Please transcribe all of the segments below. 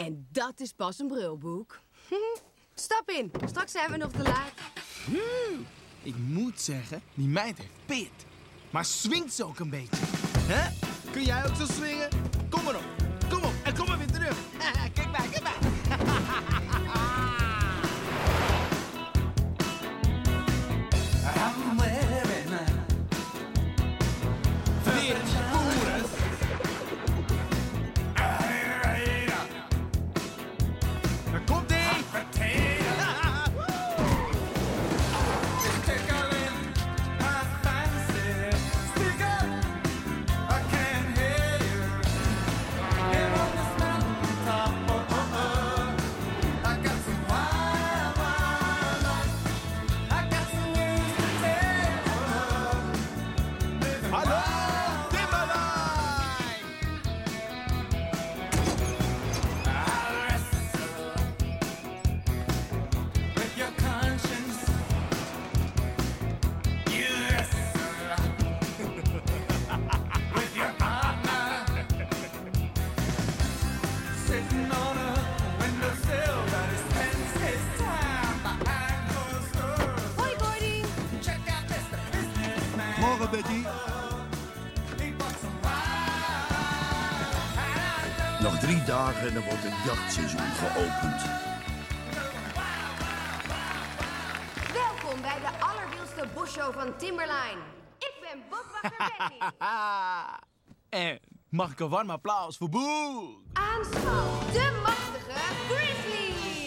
En dat is pas een brulboek. Stap in, straks zijn we nog te laat. Ik moet zeggen, die meid heeft pit. Maar swingt ze ook een beetje. Hè? Kun jij ook zo swingen? Kom maar op. Kom op en kom maar weer terug. Kijk maar, kijk maar. Morgen, Betty. Nog 3 dagen en dan wordt het jachtseizoen geopend. Welkom bij de allerwildste busshow van Timberline. Ik ben boswachter Betty. En mag ik een warm applaus voor Boek? Aanschaf de machtige Grizzly.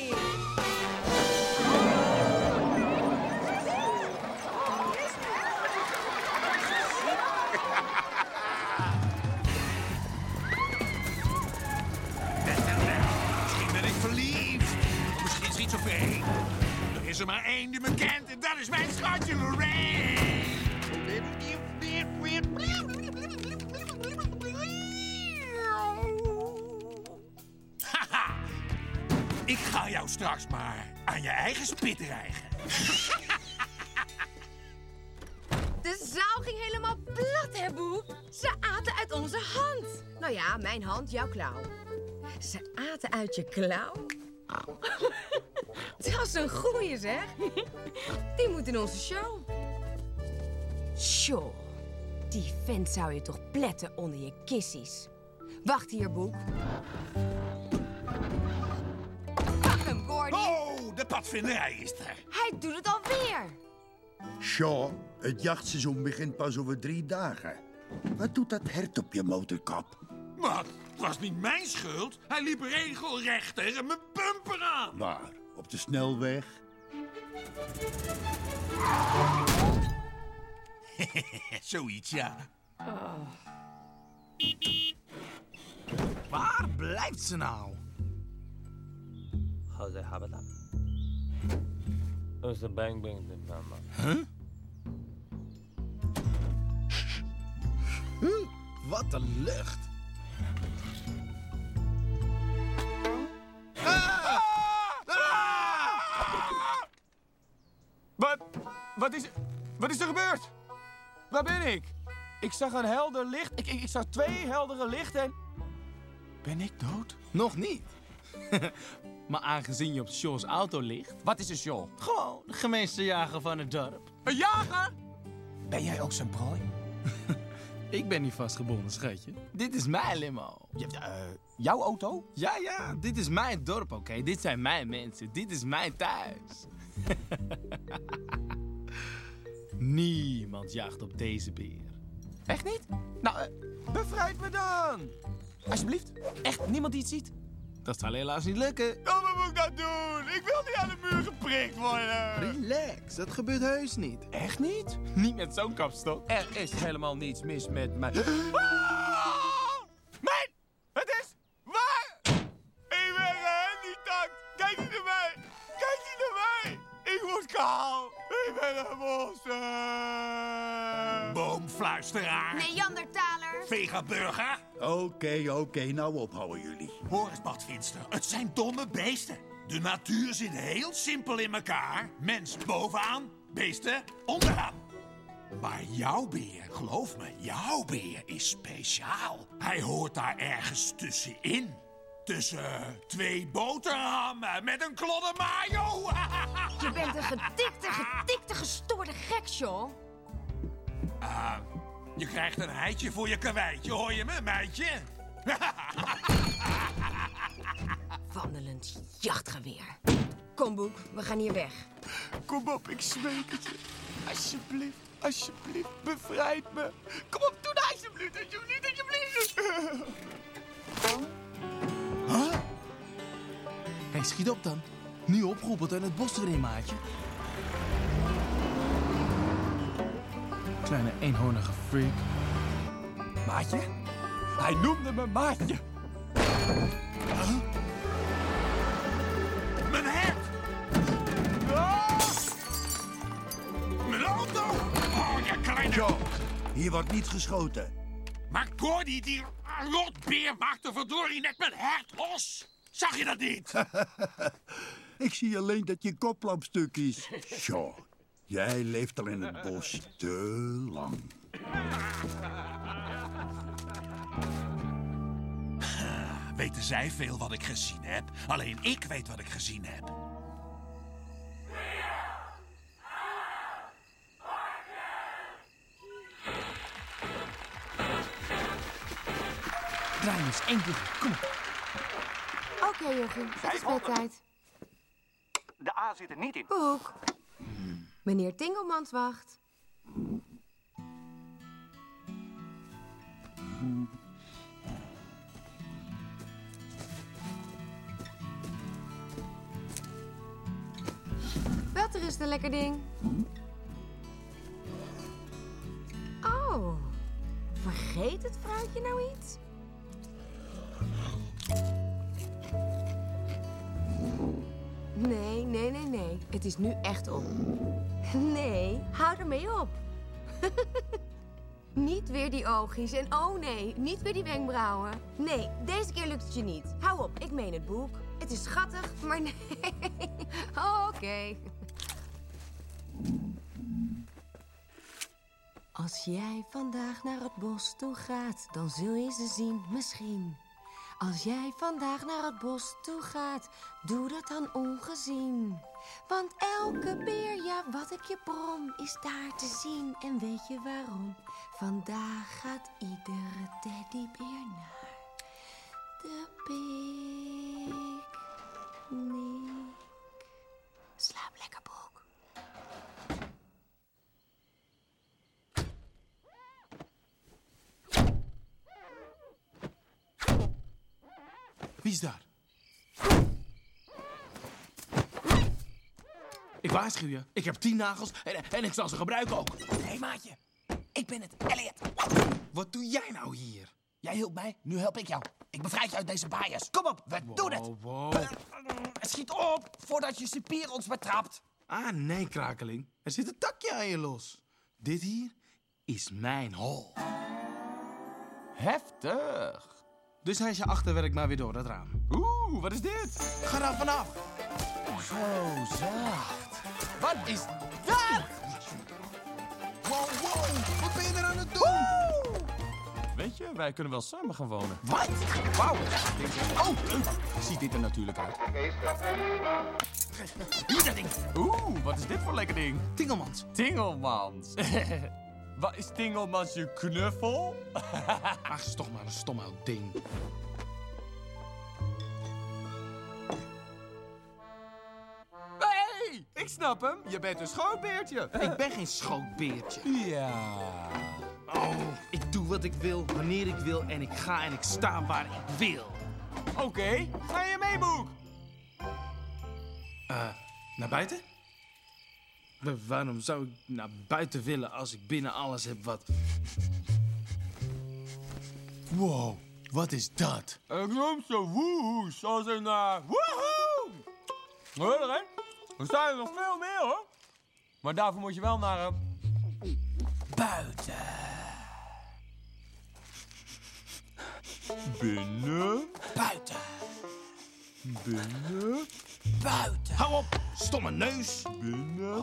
Misschien ben ik verliefd. Misschien schizofreen. Er is er maar één die me kent en dat is mijn schatje Lorraine. Haha. Ik ga jou straks maar aan je eigen spit rijgen. De zaal ging helemaal plat, hè, Boek? Ze aten uit onze hand. Nou ja, mijn hand, jouw klauw. Ze aten uit je klauw? Dat is een goeie, zeg. Die moet in onze show. Sjoe, die vent zou je toch pletten onder je kissies. Wacht hier, Boek. Pak hem, Gordy. Oh, de padvinderij is er. Hij doet het alweer. Shaw, het jachtseizoen begint pas over 3 dagen. Wat doet dat hert op je motorkap? Wat? Het was niet mijn schuld. Hij liep regelrecht tegen mijn bumper aan. Waar? Op de snelweg? Zoiets, ja. Waar blijft ze nou? bang bang de mama. Wat een lucht. Wat is er gebeurd? Waar ben ik? Ik zag een helder licht. Ik zag 2 heldere lichten en... Ben ik dood? Nog niet. Maar aangezien je op Shaw's auto ligt... Wat is een Shaw? Gewoon de gemeenste jager van het dorp. Een jager? Ben jij ook zijn prooi? Ik ben niet vastgebonden, schatje. Dit is mijn limo. Jouw auto? Ja, dit is mijn dorp, oké? Dit zijn mijn mensen. Dit is mijn thuis. Niemand jaagt op deze beer. Echt niet? Nou, bevrijd me dan! Alsjeblieft. Echt, niemand die het ziet? Dat zal helaas niet lukken. Oh, wat moet ik nou doen? Ik wil niet aan de muur geprikt worden. Relax, dat gebeurt heus niet. Echt niet? Niet met zo'n kapstok. Er is helemaal niets mis met mij. Mijn! Het is waar! Ik ben gehandicapt! Kijk niet naar mij! Kijk niet naar mij! Ik word kaal! Ik ben een monster! Boomfluisteraar. Neandertaler. Vegaburger. Oké, nou ophouden jullie. Hoor eens, Badfinster. Het zijn domme beesten. De natuur zit heel simpel in elkaar. Mens bovenaan, beesten onderaan. Maar jouw beer, geloof me, jouw beer is speciaal. Hij hoort daar ergens tussenin. Tussen 2 boterhammen met een klodder mayo. Je bent een getikte, gestoorde gek, Shaw. Je krijgt een heitje voor je karweitje, hoor je me, meidje? Wandelend jachtgeweer. Kom, Boek, we gaan hier weg. Kom op, ik smeek het je. Alsjeblieft, alsjeblieft, bevrijd me. Kom op, doe nou alsjeblieft, alsjeblieft. Huh? Hé, schiet op dan. Nu opgeroepeld en het bos erin, maatje. Kleine eenhoornige freak. Maatje? Hij noemde me maatje. Mijn hert! Mijn auto! Oh, je kleine... Shaw, hier wordt niet geschoten. Maar Gordy, die rotbeer, maakte verdorie net mijn hert los. Zag je dat niet? Ik zie alleen dat je koplamp stuk is. Shaw, jij leeft al in het bos te lang. Weten zij veel wat ik gezien heb? Alleen ik weet wat ik gezien heb. Draai eens 1 keer. Kom op. Oké, Jochie, het is bedtijd. De A zit er niet in. Boek. Meneer Tingelmans wacht. Wat er is de lekker ding. Oh, vergeet het vrouwtje nou iets? Nee. Het is nu echt op. Nee, hou ermee op. Niet weer die oogjes en oh nee, niet weer die wenkbrauwen. Nee, deze keer lukt het je niet. Hou op, ik meen het, Boek. Het is schattig, maar nee. Oké. Als jij vandaag naar het bos toe gaat, dan zul je ze zien misschien. Als jij vandaag naar het bos toe gaat, doe dat dan ongezien. Want elke beer, ja wat ik je brom, is daar te zien. En weet je waarom? Vandaag gaat iedere teddybeer naar de picknick. Slaap lekker, Boek. Wie is daar? Ik waarschuw je. Ik heb 10 nagels en ik zal ze gebruiken ook. Hé, maatje. Ik ben het, Elliot. Wat doe jij nou hier? Jij hielp mij, nu help ik jou. Ik bevrijd je uit deze bias. Kom op, we doen het. Wow. Schiet op, voordat je cipier ons betrapt. Ah, nee, krakeling. Er zit een takje aan je los. Dit hier is mijn hol. Heftig. Dus hij is je achterwerk maar weer door het raam. Oeh, wat is dit? Ga er vanaf. Zo zacht. Wat is dat? Wow, wat ben je er aan het doen? Weet je, wij kunnen wel samen gaan wonen. Wat? Wauw. Oh, ziet dit er natuurlijk uit. Hier dat ding. Oeh, wat is dit voor lekker ding? Tingelmans. Tingelmans. Wat is Tingelmans je knuffel? Ach, is toch maar een stom oud ding. Hey, ik snap hem. Je bent een schoonbeertje. Ik ben geen schootbeertje. Ja. Oh, ik doe wat ik wil, wanneer ik wil en ik ga en ik sta waar ik wil. Oké, ga je mee, Boek? Naar buiten? Waarom zou ik naar buiten willen als ik binnen alles heb wat... Wow, wat is dat? Ik noem ze woehoes als een woehoe. Hoor je er? Er zijn er nog veel meer, hoor. Maar daarvoor moet je wel naar buiten. Binnen. Buiten. Binnen. Buiten. Hou op, stomme neus. Binnen.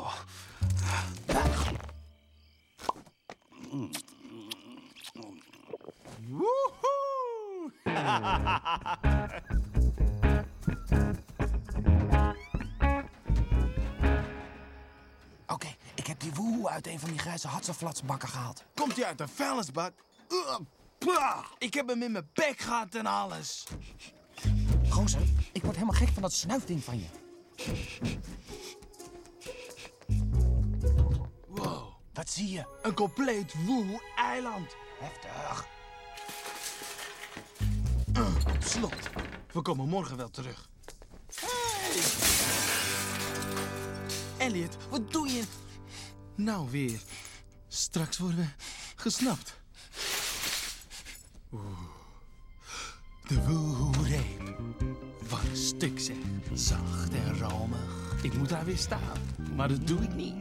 Woehoe. uit een van die grijze hatseflatsbakken gehaald. Komt hij uit een vuilnisbak? Ik heb hem in mijn bek gehad en alles. Gozer, ik word helemaal gek van dat snuifding van je. Wow. Wat zie je? Een compleet woe eiland. Heftig. Op slot. We komen morgen wel terug. Hey! Elliot, wat doe je? Nou weer. Straks worden we gesnapt. Oeh. De woede. Wat een stuk zeg. Zacht en romig. Ik moet daar weer staan. Maar dat doe ik niet.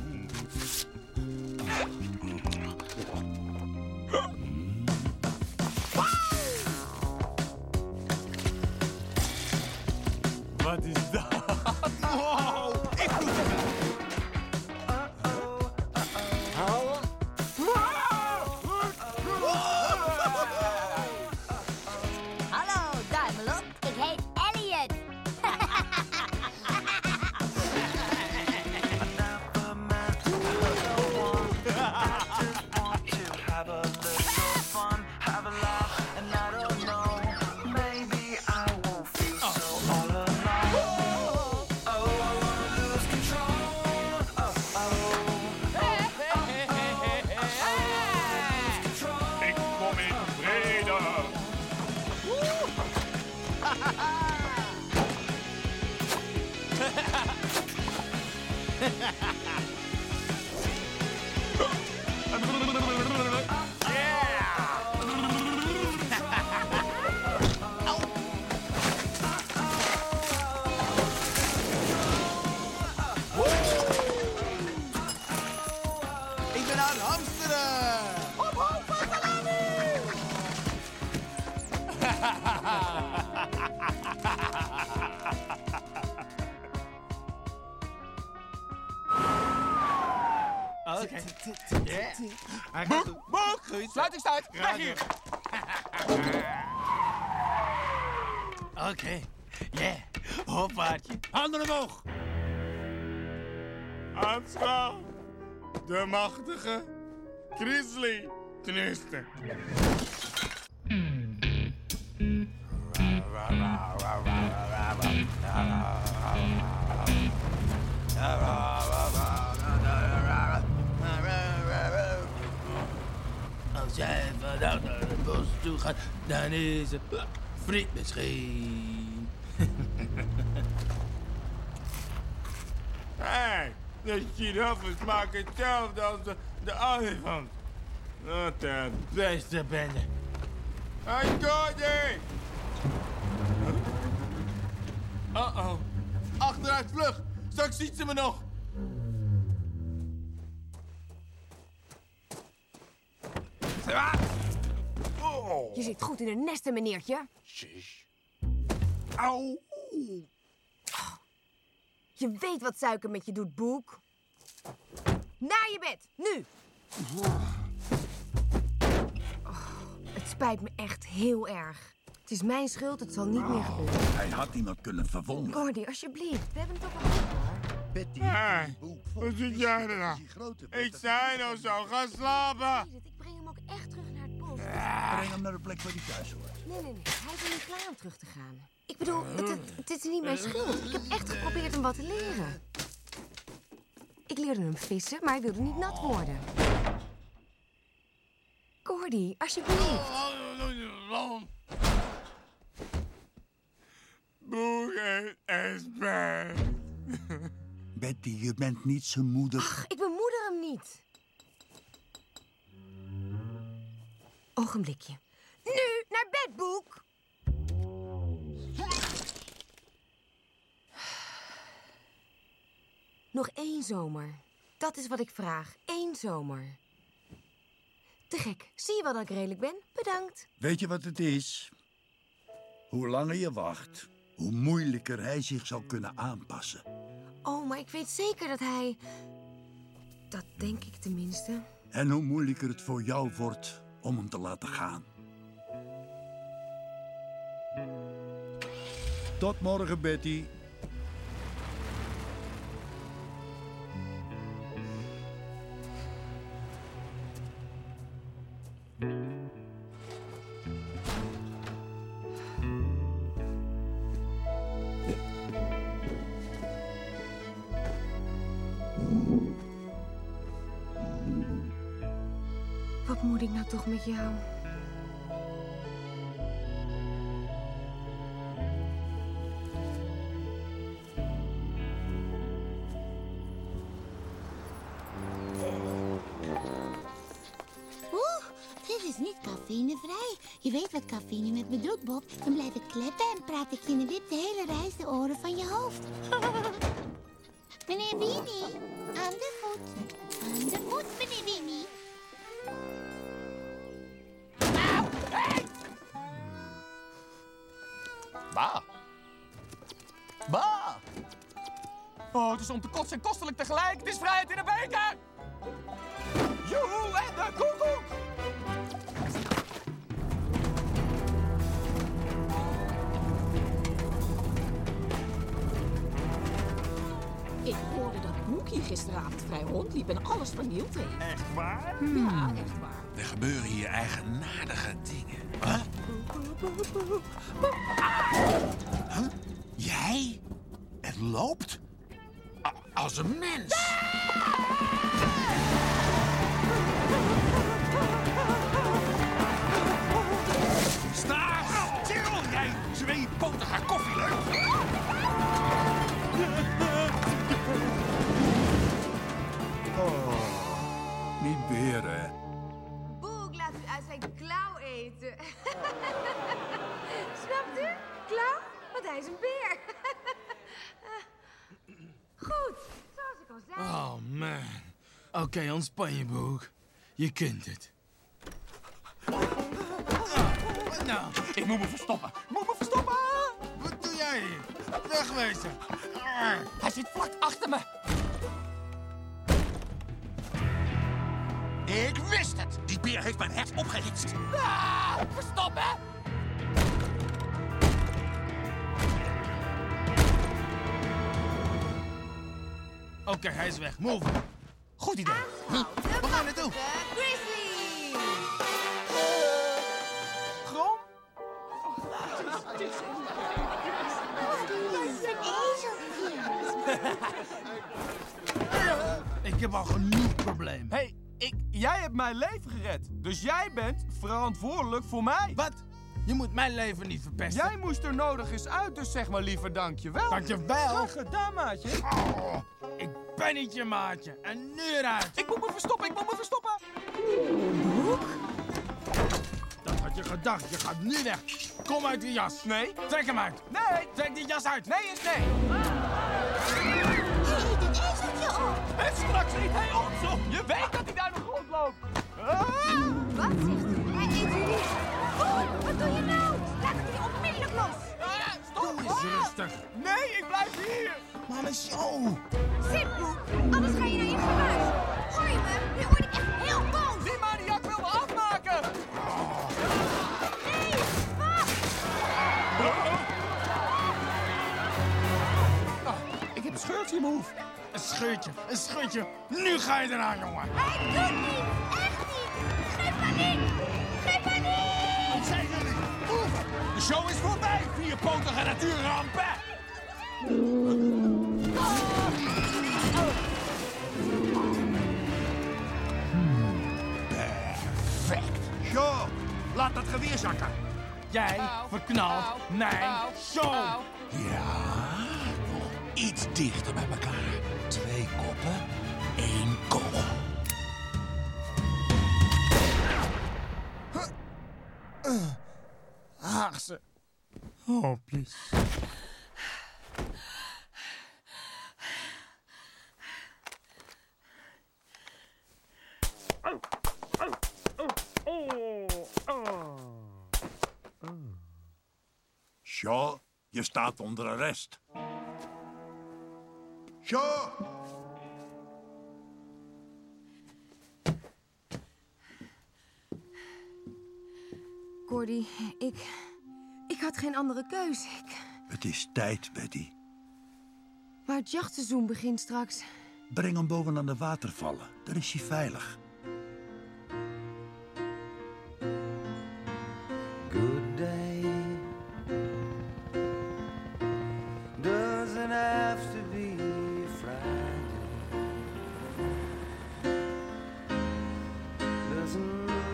Wat is dat? Wow, ik moet Hallo, duimelot. Ik heet Elliot. Ik kom in vrede. Ik ben aan het hamsteren. Oké. Hij gaat goed. Boek! Goed. Sluitingstijd, weg hier! Oké. Yeah. Hoppaardje. Handen omhoog. Aanschouw. De machtige Grizzly Knister. Als jij vandaag naar het bos toe gaat, dan is het friet misschien. Hé, de giraffen smaken hetzelfde als de olifant. Wat een Beste bende. Hey, Cody! Uh-oh. Achteruit, vlug! Straks ziet ze me nog! Oh. Je zit goed in een nesten, meneertje. Auw. Je weet wat suiker met je doet, Boek. Naar je bed, nu! Het spijt me echt heel erg. Het is mijn schuld, het zal niet meer gebeuren. Hij had iemand kunnen verwonden. Gordy, alsjeblieft. We hebben het toch al over. Betty, Hey, boek. hoe zit jij er nou? Ik zei nou zo, ga slapen! Ik breng hem ook echt terug naar het bos. Breng hem naar de plek waar hij thuis hoort. Nee. Hij is er niet klaar om terug te gaan. Ik bedoel, het is niet mijn schuld. Ik heb echt geprobeerd hem wat te leren. Ik leerde hem vissen, maar hij wilde niet nat worden. Gordy, alsjeblieft. Boek heeft spijt. Betty, je bent niet zijn moeder. Ach, ik bemoeder hem niet. Ogenblikje. Nu naar bed, Boek. Nog 1 zomer. Dat is wat ik vraag. 1 zomer. Te gek. Zie je wel dat ik redelijk ben? Bedankt. Weet je wat het is? Hoe langer je wacht, hoe moeilijker hij zich zal kunnen aanpassen. Oh, maar ik weet zeker dat hij... Dat denk ik tenminste. En hoe moeilijker het voor jou wordt om hem te laten gaan. Tot morgen, Betty. Wat moet ik nou toch met jou? Dit is niet cafeïnevrij. Je weet wat cafeïne met me doet, Bob. Dan blijf ik kleppen en praat ik je in de wip de hele reis de oren van je hoofd. Meneer Winnie, aan de voet. Aan de voet, meneer Winnie. Ba. Ba. Oh, het is om te kotsen en kostelijk tegelijk. Het is vrijheid in een beker. Joehoe en de koekoek. Ik hoorde dat Boekie gisteravond vrij rondliep en alles vernield heeft. Echt waar? Ja, echt waar. Er gebeuren hier eigenaardige dingen. Huh? Huh? Jij? Het loopt? Als een mens. Sta stil, jij tweepotige koffieleuk. Oh, niet weer, hè? Boek laat u uit zijn klauw eten. Snapt u? Klauw? Want hij is een beer. Goed, zoals ik al zei. Oh, man. Oké, ontspan je, Boek. Je kunt het. Nou, Ik moet me verstoppen. wat doe jij hier? Wegwezen. Hij zit vlak achter me. Ik wist het. Die beer heeft mijn hert opgehitst. Verstoppen. Oké, hij is weg. Move. Goed idee. Waar ga je naartoe? Grizzly! Grom? Ik heb al genoeg problemen. Hey, jij hebt mijn leven gered. Dus jij bent verantwoordelijk voor mij. Wat? Je moet mijn leven niet verpesten. Jij moest er nodig eens uit, dus zeg maar liever dankjewel. Dankjewel. Graag gedaan, maatje. Oh, ik ben niet je maatje. En nu eruit. Ik moet me verstoppen. Dat had je gedacht. Je gaat nu weg. Kom uit die jas. Nee. Trek hem uit. Nee. Trek die jas uit. Nee is nee. Hij eet een ezeltje op. En straks eet hij ons op. Je weet dat hij daar nog rondloopt. Wat zegt u? Hij eet u niet. Boek, wat doe je nou? Laat het hier onmiddellijk los. Stop. Doe eens rustig. Nee, ik blijf hier. Maar een show. Zit, Boek. Anders ga je naar je geluid. Gooi me. Nu word ik echt heel boos. Die maniak wil me afmaken. Nee, wacht. Ik heb een scheurtje in mijn hoef. Een scheurtje. Nu ga je eraan, jongen. Hij doet niet. Echt niet. Geen paniek. Geen paniek. Wat zijn jullie? Move! De show is voorbij, vierpotige natuurrampen. Perfect. Shaw, laat dat geweer zakken. Jij verknalt mijn show. Ja, nog iets dichter bij elkaar. 2 koppen, 1 kogel. Haagse. Oh, please. Shaw, je staat onder arrest. Shaw! Cordy, ik had geen andere keus. Het is tijd, Betty. Maar het jachtseizoen begint straks. Breng hem boven aan de watervallen. Daar is hij veilig. Good day doesn't have to be a Friday. Doesn't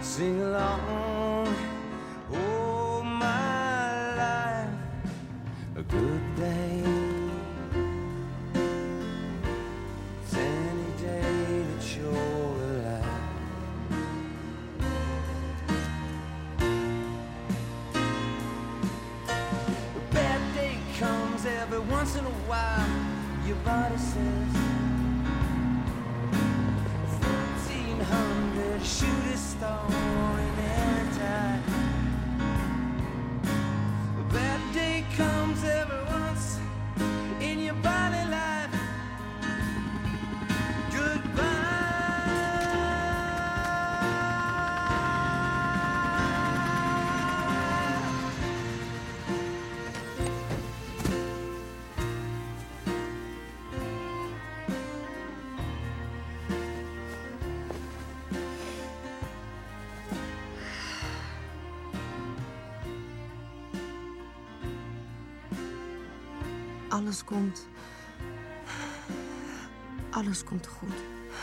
sing along. Oh, my life, a good day. It's any day that you're alive. A bad day comes every once in a while. Your body says 1400 shoot a star in air time. A bad day comes every once in your body life. Goodbye. Alles komt goed.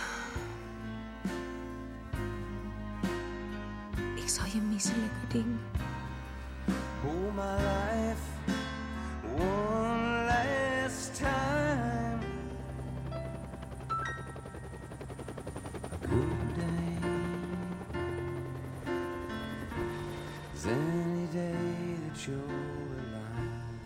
Ik zal je missen, lekker ding. Oh, my life, one last time. A good day is any day that you're alive.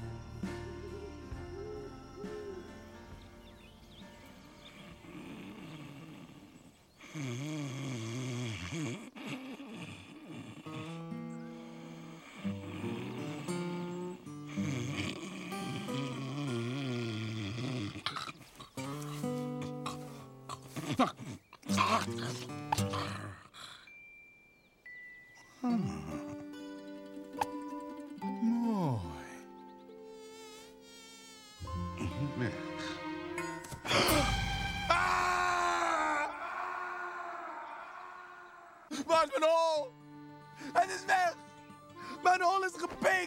Waar is mijn hol? Het is weg! Mijn hol is gepikt!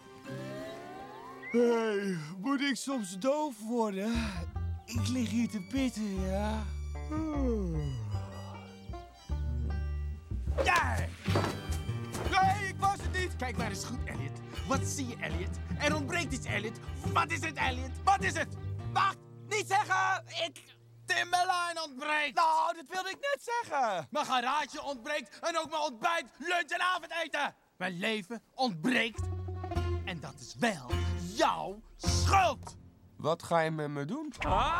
Hey, moet ik soms doof worden? Ik lig hier te pitten, ja? Nee! Nee, ik was het niet! Kijk maar eens goed, Elliot. Wat zie je, Elliot? Er ontbreekt iets, Elliot. Wat is het, Elliot? Wat is het? Wacht! Niet zeggen! Timberline ontbreekt! Nou, dat wilde ik net zeggen! Mijn garage ontbreekt en ook mijn ontbijt, lunch en avondeten! Mijn leven ontbreekt. En dat is wel jouw schuld! Wat ga je met me doen?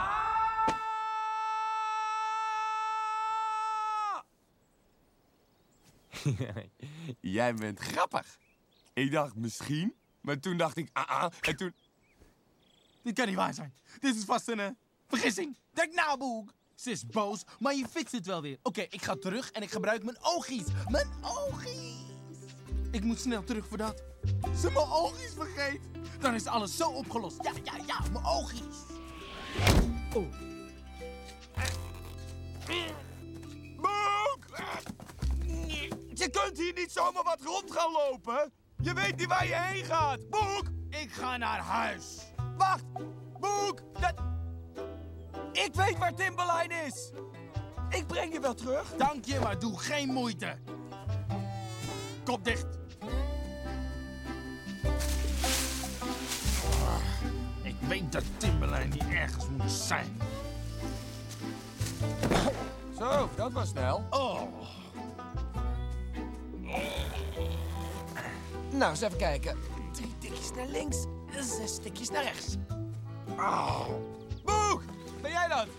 Jij bent grappig. Ik dacht misschien, maar toen dacht ik en toen... Dit kan niet waar zijn. Dit is vast een vergissing. Denk na, Boek. Ze is boos, maar je fixt het wel weer. Oké, ik ga terug en ik gebruik mijn oogies. Mijn oogies! Ik moet snel terug voor dat. Ze mijn oogies vergeet. Dan is alles zo opgelost. Ja, mijn oogies. Oh. Boek! Je kunt hier niet zomaar wat rond gaan lopen. Je weet niet waar je heen gaat. Boek! Ik ga naar huis. Wacht! Boek! Ik weet waar Timberline is. Ik breng je wel terug. Dank je, maar doe geen moeite. Kop dicht. Ik weet dat Timberline niet ergens moet zijn. Zo, dat was snel. Oh. Nou, eens even kijken. 3 tikjes naar links, 6 tikjes naar rechts. Oh. Boek! Ben jij dat?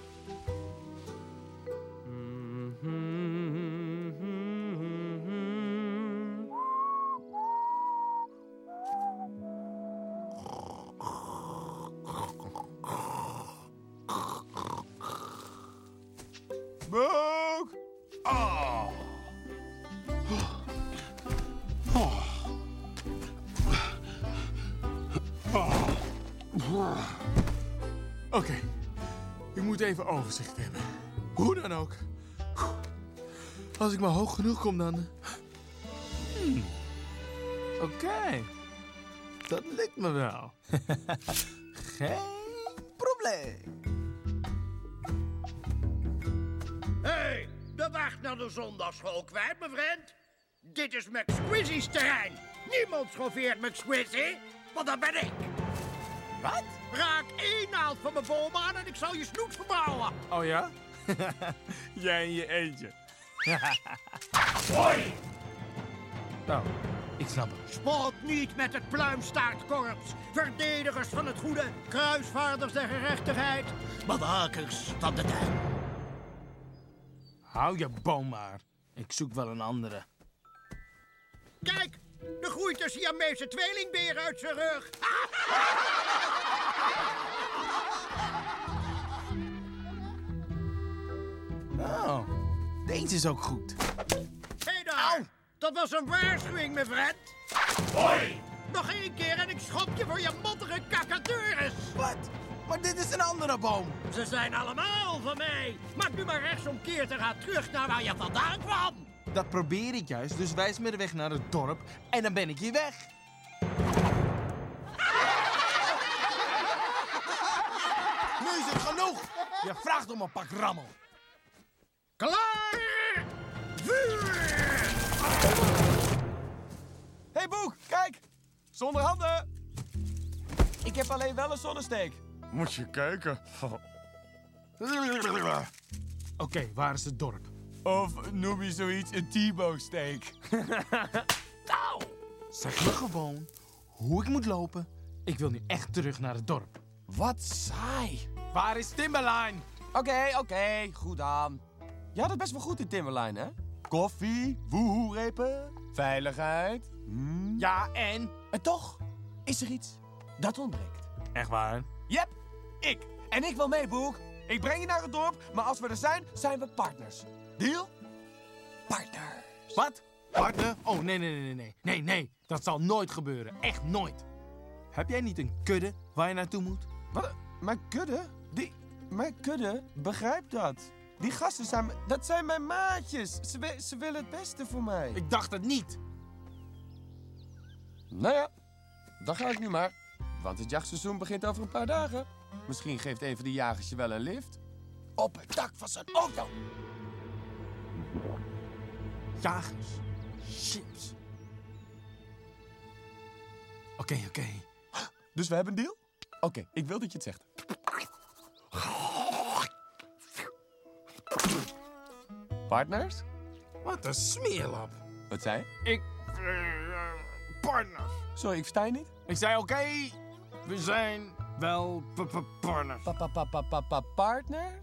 Boek! Oh. Oké, ik moet even overzicht hebben. Hoe dan ook. Als ik maar hoog genoeg kom, dan... Oké, dat lukt me wel. Geen probleem. Hé, de weg naar de zondagschool kwijt, mijn vriend. Dit is McSquizzy's terrein. Niemand schoffeert McSquizzy, want dat ben ik. Wat? Raak 1 naald van mijn boom aan en ik zal je snoet verbouwen. Oh ja? Jij in je eentje. Hoi! Nou, ik snap het. Spot niet met het pluimstaartkorps. Verdedigers van het goede, kruisvaarders der gerechtigheid. Bewakers van de tuin. Hou je boom maar. Ik zoek wel een andere. Kijk, er groeit een Siamese tweelingbeer uit zijn rug. Oh, deze is ook goed. Hé daar, dat was een waarschuwing, mijn vriend. Hoi! Nog 1 keer en ik schop je voor je mottige kakadeurs. Wat? Maar dit is een andere boom. Ze zijn allemaal van mij. Maak nu maar rechtsomkeert en ga terug naar waar je vandaan kwam. Dat probeer ik juist, dus wijs me de weg naar het dorp en dan ben ik hier weg. Nu is het genoeg. Je vraagt om een pak rammel. Klaar! Vuur! Hé Boek, kijk! Zonder handen! Ik heb alleen wel een zonnesteek. Moet je kijken. Oké, waar is het dorp? Of noem je zoiets een T-bone-steak? Zeg me gewoon hoe ik moet lopen. Ik wil nu echt terug naar het dorp. Wat saai. Waar is Timberline? Oké, goed aan. Je had het best wel goed in Timberline, hè? Koffie, woehoerepen, veiligheid. Ja, en? En toch is er iets dat ontbreekt. Echt waar? Yep, ik. En ik wil mee, Boek. Ik breng je naar het dorp, maar als we er zijn, zijn we partners. Deal? Partners. Wat? Partner? Oh, nee. Dat zal nooit gebeuren. Echt nooit. Heb jij niet een kudde waar je naartoe moet? Wat? Mijn kudde? Mijn kudde? Begrijp dat. Die gasten zijn... Dat zijn mijn maatjes. Ze willen het beste voor mij. Ik dacht het niet. Nou ja, dan ga ik nu maar. Want het jachtseizoen begint over een paar dagen. Misschien geeft een van die jagers je wel een lift. Op het dak van zijn auto. Jagers. Chips. Oké. Dus we hebben een deal? Oké, ik wil dat je het zegt. Partners? Wat een smeerlap. Wat zei je? Partners. Sorry, ik versta je niet. Ik zei oké, we zijn wel partners. Partners?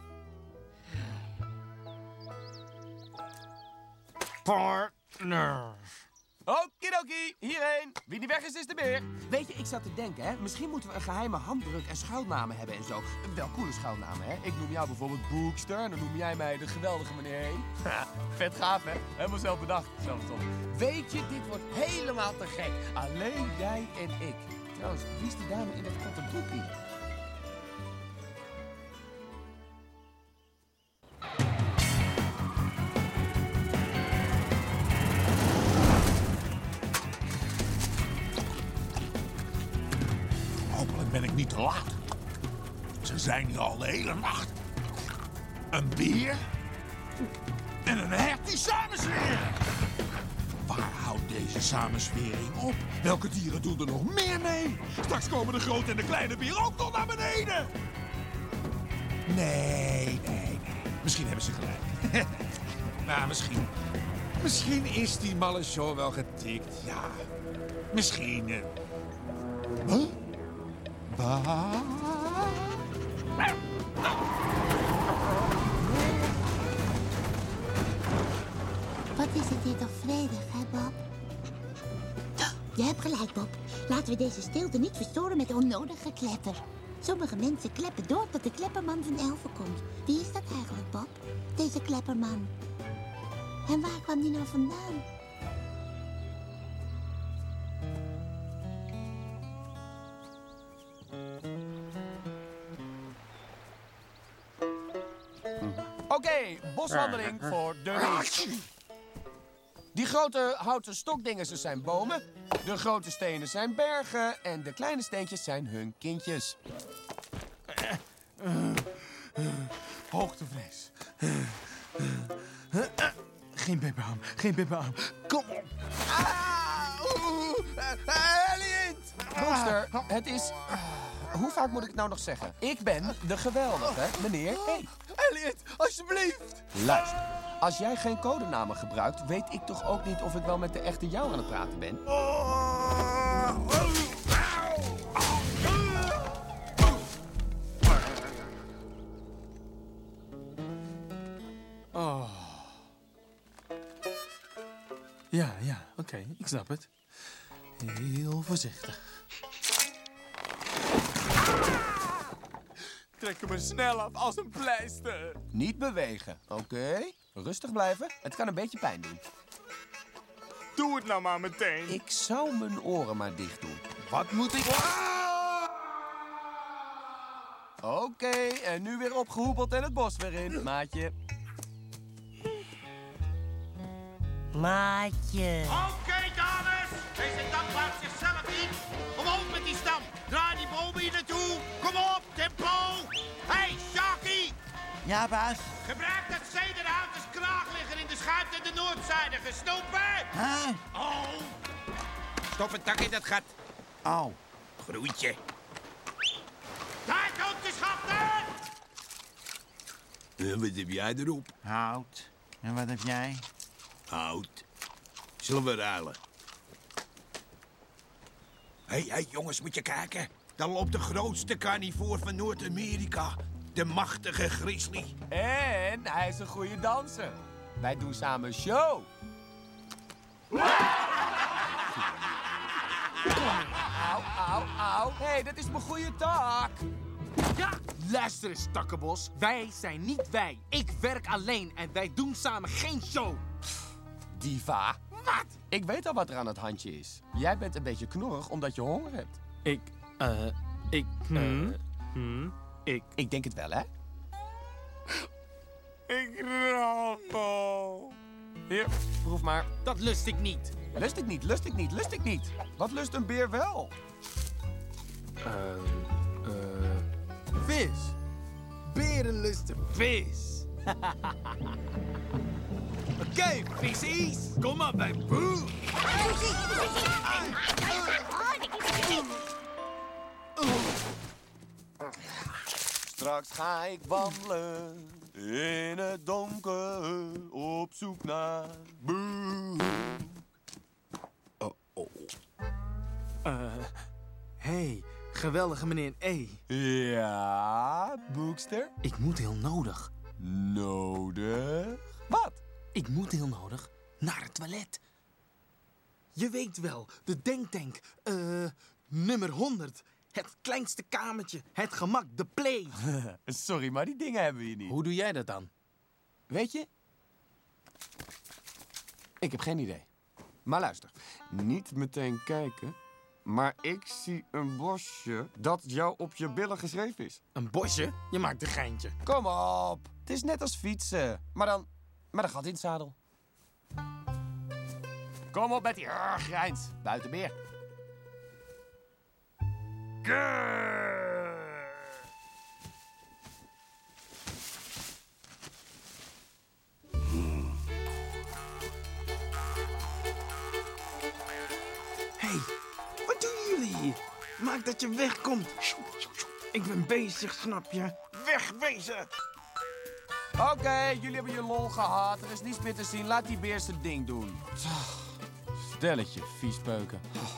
Partners. Okidoki, hierheen. Wie niet weg is, is de beer. Weet je, ik zat te denken, hè. Misschien moeten we een geheime handdruk en schuilnamen hebben en zo. Wel coole schuilnamen, hè. Ik noem jou bijvoorbeeld Boekster en dan noem jij mij de geweldige meneer Heen. Vet gaaf, hè. Helemaal zelf bedacht. Zelf verzonnen. Weet je, dit wordt helemaal te gek. Alleen jij en ik. Trouwens, wie is die dame in dat korte broekje? Hopelijk ben ik niet te laat. Ze zijn hier al de hele nacht. Een beer en een hert die samensweren. Waar houdt deze samenswering op? Welke dieren doen er nog meer mee? Straks komen de grote en de kleine beer ook nog naar beneden. Nee. Misschien hebben ze gelijk. Nou, misschien is die malle show wel getikt. Ja, misschien. Huh? Wat is het hier toch vredig, hè, Bob? Je hebt gelijk, Bob. Laten we deze stilte niet verstoren met onnodig gekletter. Sommige mensen kleppen door tot de klepperman van Elfen komt. Wie is dat eigenlijk, Bob? Deze klepperman. En waar kwam die nou vandaan? Oké, boswandeling voor dummies. Die grote houten stokdingen zijn bomen. De grote stenen zijn bergen. En de kleine steentjes zijn hun kindjes. Hoogtevrees. Geen bibberarm, geen bibberarm. Kom op. Elliot! Boekster, het is... hoe vaak moet ik het nou nog zeggen? Ik ben de geweldige, meneer E. Elliot, alsjeblieft. Luister, als jij geen codenamen gebruikt, weet ik toch ook niet of ik wel met de echte jou aan het praten ben? Oh. Ja, oké, ik snap het. Heel voorzichtig. Trek hem er snel af als een pleister. Niet bewegen, oké? Rustig blijven, het kan een beetje pijn doen. Doe het nou maar meteen. Ik zou mijn oren maar dicht doen. Wat moet ik... Oké, en nu weer opgehoepeld en het bos weer in, maatje. Maatje. Oké, dames. Deze dam buigt zichzelf niet. Omhoog met die stam. Draai die bomen hier naartoe. Kom op, tempo. Hey, Sharky. Ja, baas. Gebruik dat zederhout als kraagligger in de schuit en de noordzijde. Gesnoepen. Huh? Oh. Stop een tak in dat gat. Au. Groentje. Daar komt de schachter. Wat heb jij erop? Hout. En wat heb jij? Hout. Zullen we ruilen? Hé, jongens, moet je kijken. Daar loopt de grootste carnivoor van Noord-Amerika. De machtige grizzly. En hij is een goede danser. Wij doen samen een show. Au. Hé, dat is mijn goede taak. Ja, luister eens, Takkenbos. Wij zijn niet wij. Ik werk alleen en wij doen samen geen show. Diva. Wat? Ik weet al wat er aan het handje is. Jij bent een beetje knorrig omdat je honger hebt. Ik denk het wel, hè? Ik rammel. Hier, proef maar. Dat lust ik niet. Lust ik niet. Wat lust een beer wel? Vis. Beren lusten vis. Oké, visies. Kom maar bij Boe. Straks ga ik wandelen in het donker op zoek naar Boe. Hey, geweldige meneer E. Ja, Boekster? Ik moet heel nodig. Nodig? Wat? Ik moet heel nodig naar het toilet. Je weet wel, de denktank. Nummer 100. Het kleinste kamertje. Het gemak, de play. Sorry, maar die dingen hebben we hier niet. Hoe doe jij dat dan? Weet je? Ik heb geen idee. Maar luister, niet meteen kijken. Maar ik zie een bosje dat jou op je billen geschreven is. Een bosje? Je maakt een geintje. Kom op. Het is net als fietsen. Maar dan gaat in het zadel. Kom op met die grijns. Buitenbeer. Hey, wat doen jullie hier? Maak dat je wegkomt. Ik ben bezig, snap je? Wegwezen! Oké, jullie hebben je lol gehad. Er is niets meer te zien. Laat die beer zijn ding doen. Stelletje, viespeuken.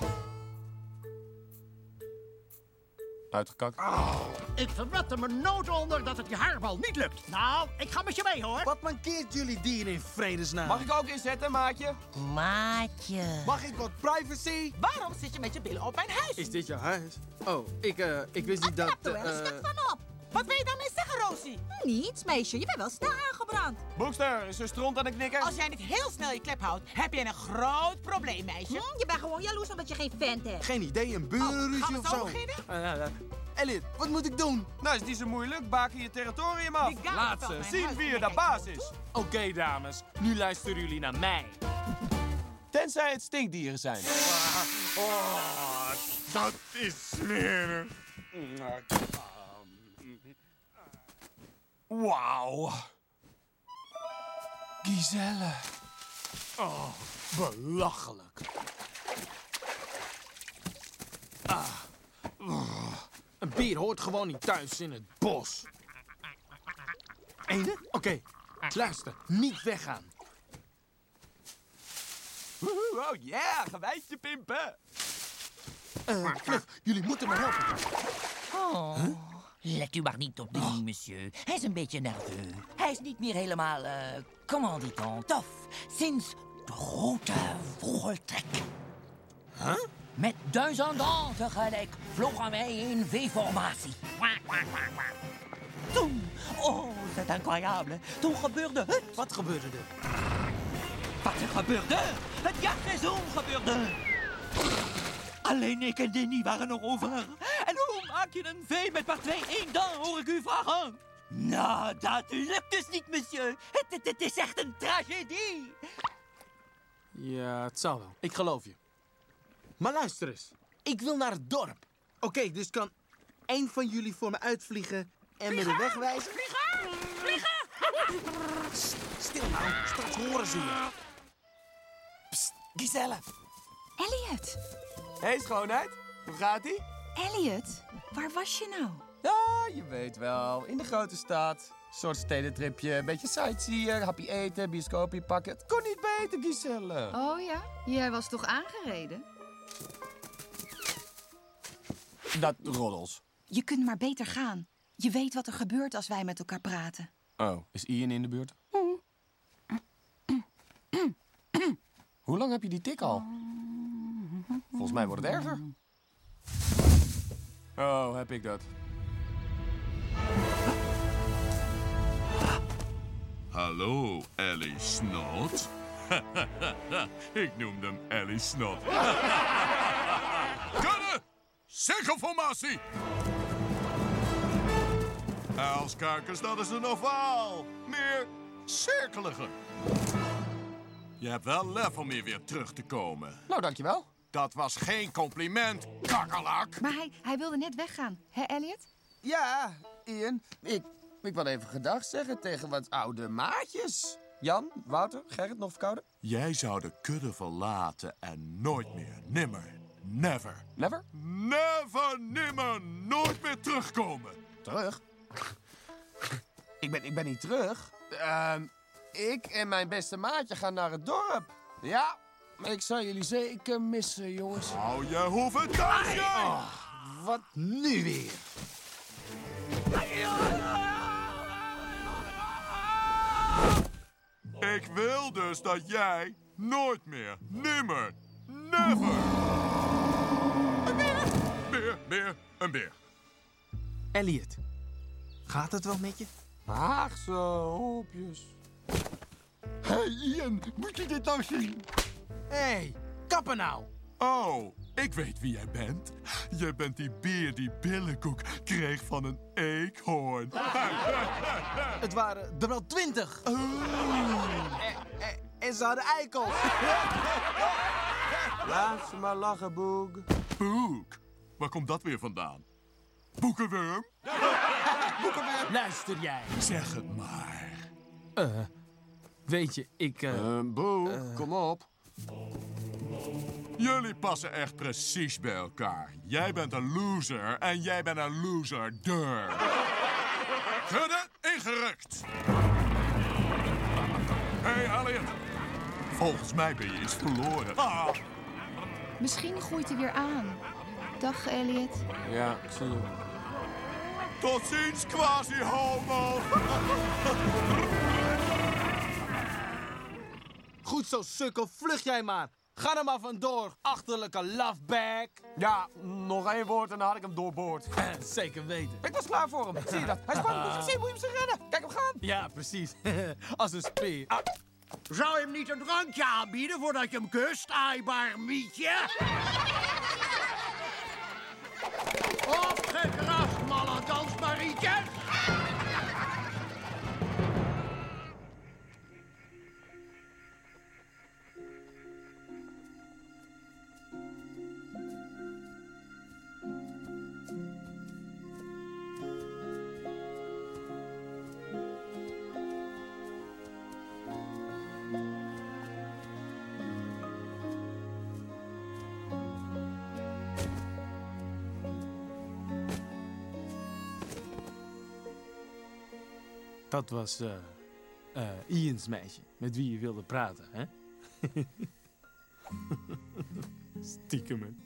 Uitgekakt. Ik verwed er mijn nood onder dat het je haarbal niet lukt. Nou, ik ga met je mee, hoor. Wat mankeert jullie dieren in vredesnaam? Mag ik ook inzetten, maatje? Maatje. Mag ik wat privacy? Waarom zit je met je billen op mijn huis? Is dit jouw huis? Oh, ik wist niet dat... Knap er wel een stuk van op. Wat wil je daarmee zeggen, Rosie? Niets, meisje. Je bent wel snel aangebrand. Boekster, is er stront aan de knikker? Als jij niet heel snel je klep houdt, heb je een groot probleem, meisje. Je bent gewoon jaloers omdat je geen vent hebt. Geen idee, een burenruzie gaan we of zo zo. beginnen? Elliot, wat moet ik doen? Nou, is niet zo moeilijk. Baken je territorium af. Die guy Laat valt ze mijn zien huis wie er binnen. de baas is. Oké, dames. Nu luisteren jullie naar mij. Tenzij het stinkdieren zijn. Oh, dat is smerig. Wauw. Giselle. Oh, belachelijk. Een beer hoort gewoon niet thuis in het bos. Ene? Oké, luister. Niet weggaan. Oh yeah, gewijtje pimpen. Vlug, jullie moeten me helpen. Oh, let u maar niet op die, monsieur. Hij is een beetje nerveus. Hij is niet meer helemaal, comment dit-on, tof. Sinds de grote vogeltrek. Huh? Met 1000 ans tegelijk vlogen wij in V-formatie. Toen, oh, c'est incroyable. Toen gebeurde het. Wat gebeurde er? Wat er gebeurde? Het jachtseizoen gebeurde. Alleen ik en Denny waren nog over. En hoe maak je een vee met maar 2 eenden, hoor ik u vragen? Nou, dat lukt dus niet, monsieur. Het is echt een tragedie. Ja, het zal wel. Ik geloof je. Maar luister eens. Ik wil naar het dorp. Oké, dus kan één van jullie voor me uitvliegen en me de weg wijzen? Vliegen! Stil nou, straks horen ze je. Psst, Giselle. Elliot! Hey, schoonheid. Hoe gaat-ie? Elliot, waar was je nou? Ja, je weet wel. In de grote stad. Soort stedentripje, een beetje sightseeën, hapje eten, bioscoopje pakken. Het kon niet beter, Giselle. Oh ja? Jij was toch aangereden? Dat roddels. Je kunt maar beter gaan. Je weet wat er gebeurt als wij met elkaar praten. Oh, is Ian in de buurt? Hoe lang heb je die tik al? Volgens mij wordt het erger. Oh, heb ik dat. Hallo, Ellie Snot. Ik noemde hem Ellie Snot. Kudde! Cirkelformatie! Als kuikens, dat is een ovaal. Meer cirkeliger. Je hebt wel lef om hier weer terug te komen. Nou, dankjewel. Dat was geen compliment, kakkerlak. Maar hij wilde net weggaan, hè Elliot? Ja, Ian. Ik wil even gedag zeggen tegen wat oude maatjes. Jan, Wouter, Gerrit, nog verkouden? Jij zou de kudde verlaten en nooit meer, nimmer, never. Never? Never, nimmer, nooit meer terugkomen. Terug? Ik ben niet terug. Ik en mijn beste maatje gaan naar het dorp. Ja, ik zal jullie zeker missen, jongens. Oh, je hoeft het thuis, jij! Oh, wat nu weer? Ik wil dus dat jij nooit meer, nimmer, never... Een beer. Elliot, gaat het wel met je? Ach, zo, hoopjes. Hey Ian, moet je dit nou zien? Hé, kappen nou. Oh, ik weet wie jij bent. Jij bent die beer die billenkoek kreeg van een eekhoorn. Het waren er wel 20. En ze hadden eikels. Laat ze maar lachen, Boog. Boek? Waar komt dat weer vandaan? Boekenworm? Boekenworm. Luister jij. Zeg het maar. Weet je, ik... Boog, kom op. Jullie passen echt precies bij elkaar. Jij bent een loser en jij bent een loserder. Kudde ingerukt. Hey, Elliot. Volgens mij ben je iets verloren. Misschien groeit hij weer aan. Dag, Elliot. Ja, ik zie je. Tot ziens, quasi-homo. Goed zo, sukkel. Vlug jij maar. Ga er maar vandoor, achterlijke lovebag. Ja, nog 1 woord en dan had ik hem doorboord. Zeker weten. Ik was klaar voor hem. Zie je dat? Hij spant, moet je hem zien, moet je hem zien rennen. Kijk hem gaan. Ja, precies. Als een speer. Zou je hem niet een drankje aanbieden voordat je hem kust, aaibaar mietje? Opgekrast, malle dansmarietjes! Dat was Ian's meisje, met wie je wilde praten, hè? Stiekem.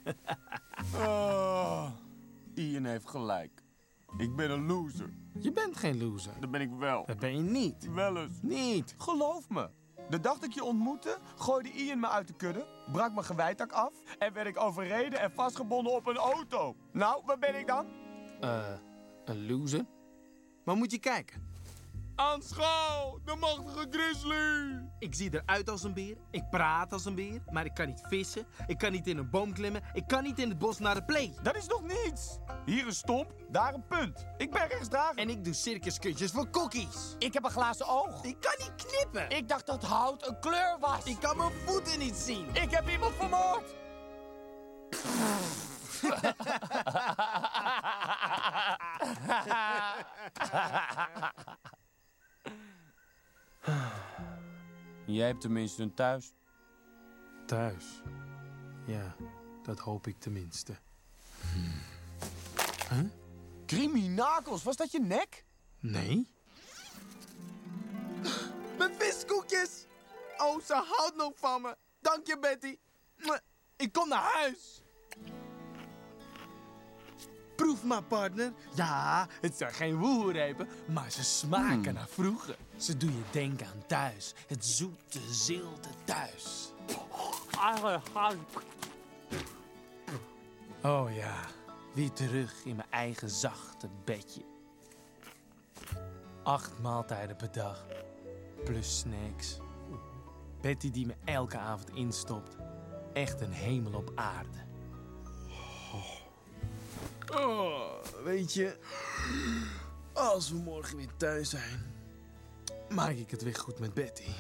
Oh, Ian heeft gelijk. Ik ben een loser. Je bent geen loser. Dat ben ik wel. Dat ben je niet. Wel eens. Niet. Geloof me. De dag dat ik je ontmoette, gooide Ian me uit de kudde, brak mijn geweitdak af en werd ik overreden en vastgebonden op een auto. Nou, waar ben ik dan? Een loser? Maar moet je kijken. Aanschouw, de machtige grizzly! Ik zie eruit als een beer, ik praat als een beer, maar ik kan niet vissen, ik kan niet in een boom klimmen, ik kan niet in het bos naar de play. Dat is nog niets! Hier een stomp, daar een punt. Ik ben rechtsdrager. En ik doe circuskuntjes voor cookies. Ik heb een glazen oog. Ik kan niet knippen. Ik dacht dat hout een kleur was. Ik kan mijn voeten niet zien. Ik heb iemand vermoord. Jij hebt tenminste een thuis. Thuis? Ja, dat hoop ik tenminste. Huh? Criminakels, was dat je nek? Nee. Mijn viskoekjes! Oh, ze houdt nog van me. Dank je, Betty. Ik kom naar huis. Proef maar, partner. Ja, het zijn geen woelrepen, maar ze smaken naar vroeger. Ze doen je denken aan thuis. Het zoete, zilte thuis. Oh ja, weer terug in mijn eigen zachte bedje. 8 maaltijden per dag, plus snacks. Betty die me elke avond instopt. Echt een hemel op aarde. Oh, weet je, als we morgen weer thuis zijn, maak ik het weer goed met Betty.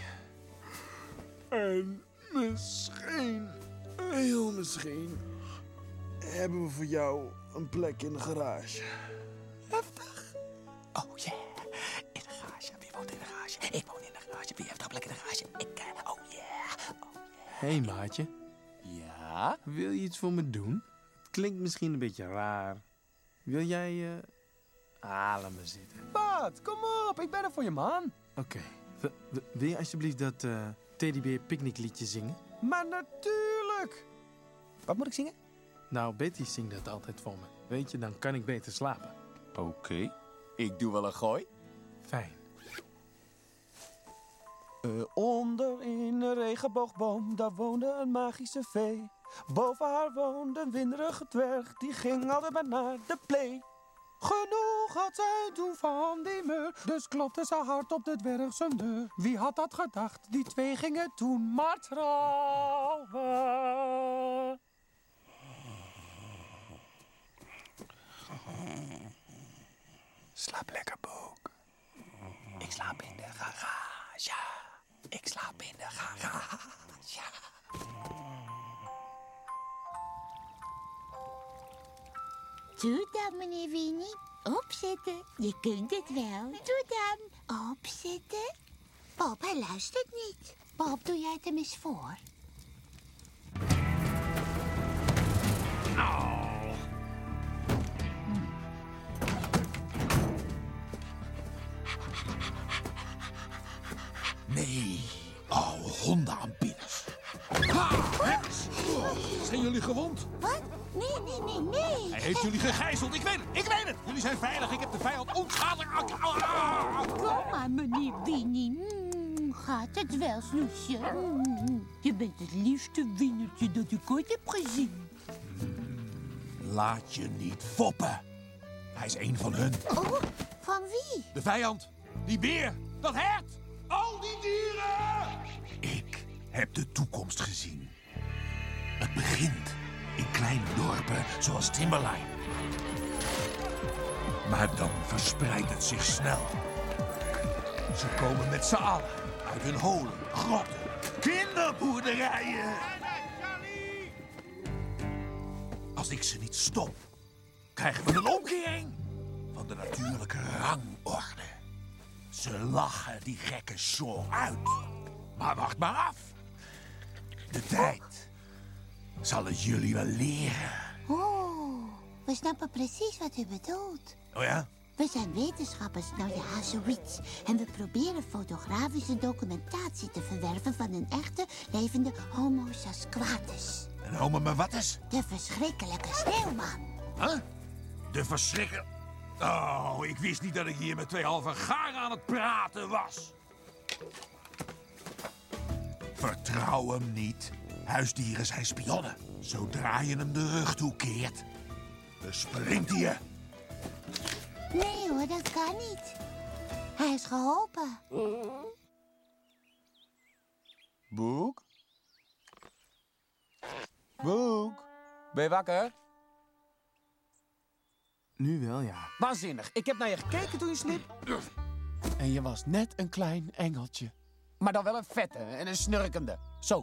En misschien, heel misschien, hebben we voor jou een plek in de garage. Heftig. Oh yeah, in de garage. Wie woont in de garage? Ik woon in de garage. Wie heeft een plek in de garage? Ik. Oh yeah. Hé, maatje. Ja? Wil je iets voor me doen? Het klinkt misschien een beetje raar. Wil jij... laat me zitten. Wat? Kom op, ik ben er voor je, man. Oké. Wil je alsjeblieft dat teddybeer picknickliedje zingen? Maar natuurlijk. Wat moet ik zingen? Nou, Betty zingt dat altijd voor me. Weet je, dan kan ik beter slapen. Oké. Ik doe wel een gooi. Fijn. Onder in een regenboogboom, daar woonde een magische vee. Boven haar woonde een winderige dwerg, die ging altijd maar naar de play. Genoeg had zij toen van die meur, dus klopte ze hard op de dwerg zijn deur. Wie had dat gedacht, die twee gingen toen maar trouwen. Slaap lekker, Boek. Ik slaap in de garage. Ik slaap in de garage. Doe dan, meneer Winnie. Opzitten. Je kunt het wel. Doe dan. Opzitten. Bob, hij luistert niet. Bob, doe jij het hem eens voor? Nee, oude hondenaanbieders. Zijn jullie gewond? Wat? Nee. Hij heeft jullie gegijzeld, ik weet het. Jullie zijn veilig, ik heb de vijand onschadelijk. Kom maar, meneer Winnie. Gaat het wel, snoesje? Je bent het liefste wienertje dat ik ooit heb gezien. Laat je niet foppen. Hij is een van hun. Oh, van wie? De vijand, die beer, dat hert, al die dieren. Ik heb de toekomst gezien. Het begint in kleine dorpen zoals Timberline. Maar dan verspreidt het zich snel. Ze komen met z'n allen uit hun holen, grotten, kinderboerderijen. Als ik ze niet stop, krijgen we een omkering van de natuurlijke rangorde. Ze lachen die gekke show uit. Maar wacht maar af. De tijd zal het jullie wel leren. Oh, we snappen precies wat u bedoelt. Oh ja? We zijn wetenschappers, nou ja, zoiets. En we proberen fotografische documentatie te verwerven van een echte, levende homo sasquattus. Een homo maar wat is? De verschrikkelijke sneeuwman. Huh? De verschrikker... Oh, ik wist niet dat ik hier met 2 halve garen aan het praten was. Vertrouw hem niet. Huisdieren zijn spionnen. Zodra je hem de rug toekeert, bespringt hij je. Nee hoor, dat kan niet. Hij is geholpen. Boek? Boek? Ben je wakker? Nu wel, ja. Waanzinnig. Ik heb naar je gekeken toen je sliep. En je was net een klein engeltje. Maar dan wel een vette en een snurkende. Zo.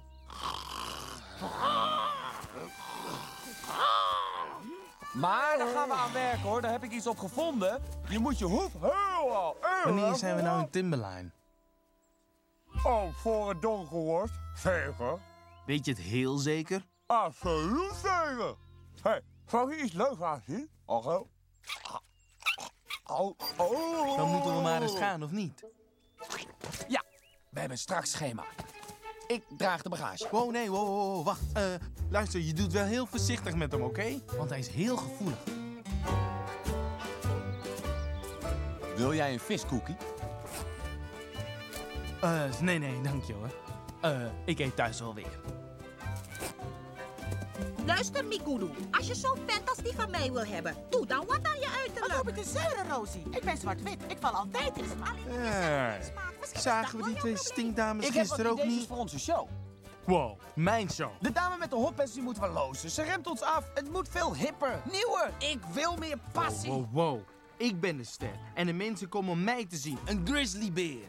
Maar daar gaan we aan werken, hoor. Daar heb ik iets op gevonden. Je moet je hoef heel. Wanneer zijn we nou in Timberline? Oh, voor het donker wordt. Zeker. Weet je het heel zeker? Absoluut zeker. Hé, zal ik je iets leuks laten zien? Oké. Dan moeten we maar eens gaan, of niet? Ja, we hebben straks schema. Ik draag de bagage. Wow, nee, wow, wacht. Luister, je doet wel heel voorzichtig met hem, oké? Want hij is heel gevoelig. Wil jij een viskoekie? Nee, dank je hoor. Ik eet thuis wel weer. Luister, Mikudu. Als je zo'n vent als die van mij wil hebben, doe dan wat aan je uiterlijk. Wat op het zeuren, Rosie? Ik ben zwart-wit. Ik val altijd in smaak. Zagen we die 2 stinkdames gisteren ook niet? Ik heb wat ideetjes voor onze show. Wow, mijn show. De dame met de hotpants die moeten we lozen. Ze remt ons af. Het moet veel hipper, nieuwer. Ik wil meer passie. Wow. Ik ben de ster. En de mensen komen om mij te zien. Een grizzlybeer.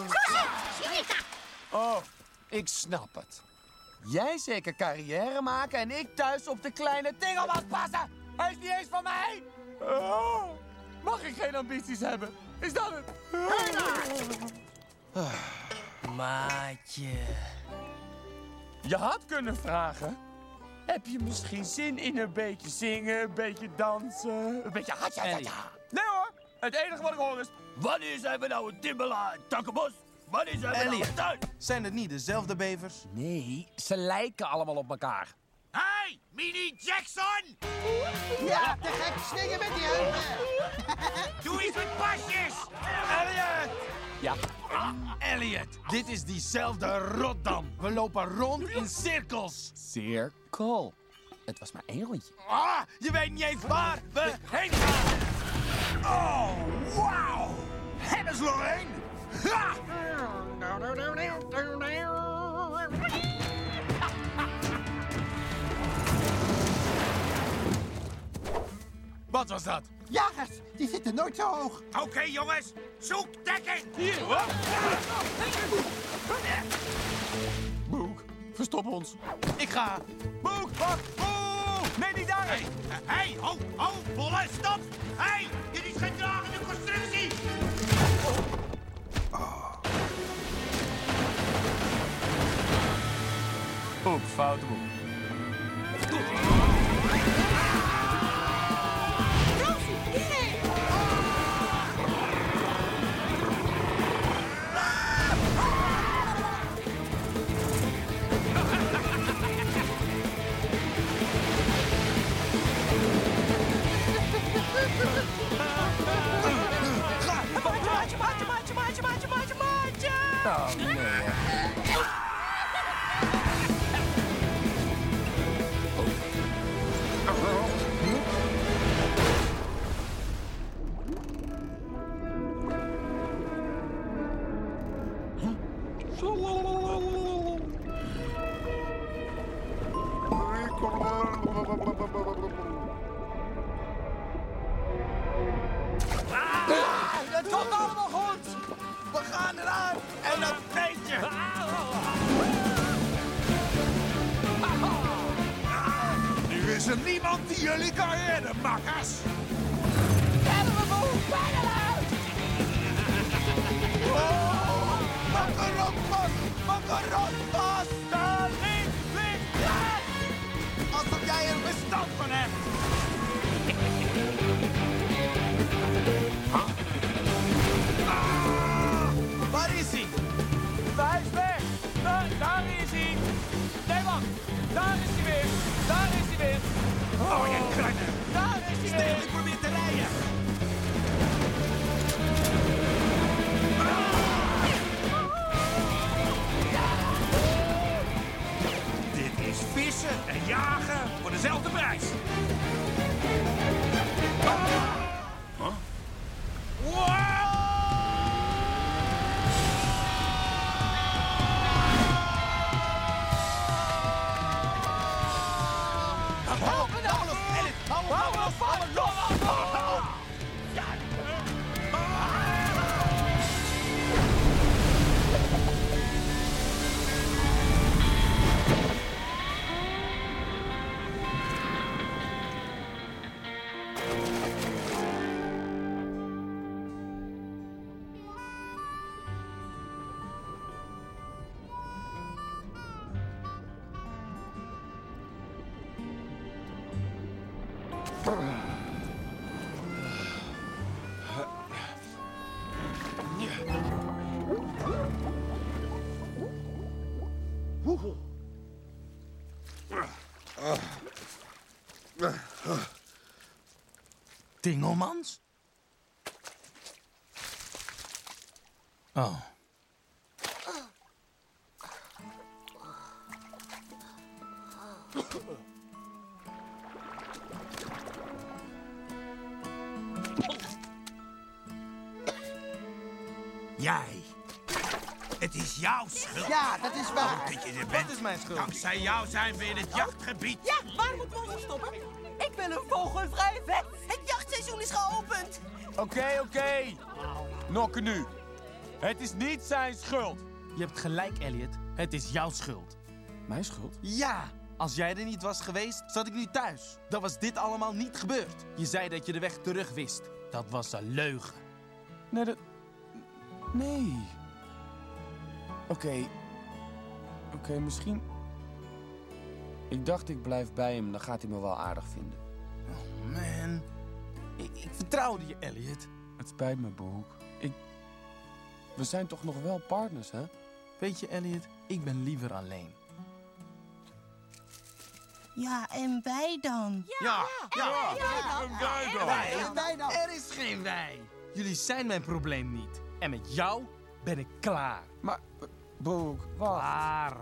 Oh, ik snap het. Jij zeker carrière maken en ik thuis op de kleine tingelband passen. Hij is niet eens van mij. Oh, mag ik geen ambities hebben? Is dat het? Maatje. Je had kunnen vragen. Heb je misschien zin in een beetje zingen, een beetje dansen, een beetje hatja? Nee hoor, het enige wat ik hoor is... Wanneer zijn we nou in Timberline, Takkenbos? Wanneer zijn we nou in tuin? Zijn het niet dezelfde bevers? Nee, ze lijken allemaal op elkaar. Hey, Mini Jackson! Ja, te gek. Swingen met die heupen. Doe iets met pasjes! Elliot! Ja. Elliot, dit is diezelfde Rotterdam. We lopen rond in cirkels. Cirkel. Het was maar 1 rondje. Ah, je weet niet eens waar we heen gaan. Oh, wauw! Hebben ze er een? Ha! Wat was dat? Jagers, die zitten nooit zo hoog. Oké, jongens, zoek dekking! Hier, hoor. Boek, verstop ons. Ik ga. Boek, wacht. Boek! Nee, niet daar. Hey, ho, Bolle, stop! Hey, dit is geen dragende constructie! Oeps, foute boek. Maatje! Oh, nee. Het komt allemaal goed! We gaan eruit! En dat weet je! Nu is er niemand die jullie kan redden, makkers! Hebben we boek, bijna uit! Oh, macarons vast! Vlieg! Alsof jij er bestand van hebt! Hij is weg. Daar is hij. Nee, wacht. Daar is hij weer. Daar is hij weer. Oh, jij kruiner. Daar is hij weer. Ik probeer te rijden. Dit is vissen en jagen voor dezelfde prijs. Huh? Tingelmans? Oh. Jij. Het is jouw schuld. Ja, dat is waar. Dat je er bent. Wat is mijn schuld? Dankzij jou zijn we in het jachtgebied. Ja, waar moeten we ons stoppen? Ik wil een vogelvrij vet. Het jachtseizoen is geopend. Oké. Nokken nu. Het is niet zijn schuld. Je hebt gelijk, Elliot. Het is jouw schuld. Mijn schuld? Ja! Als jij er niet was geweest, zat ik nu thuis. Dan was dit allemaal niet gebeurd. Je zei dat je de weg terug wist. Dat was een leugen. Nee, Nee. Oké, misschien... Ik dacht ik blijf bij hem, dan gaat hij me wel aardig vinden. Oh man. Ik vertrouwde je, Elliot. Het spijt me, Boek. We zijn toch nog wel partners, hè? Weet je, Elliot, ik ben liever alleen. Ja, en wij dan? Ja. En wij dan? Er is geen wij. Jullie zijn mijn probleem niet. En met jou ben ik klaar. Maar, Boek, wacht. Klaar.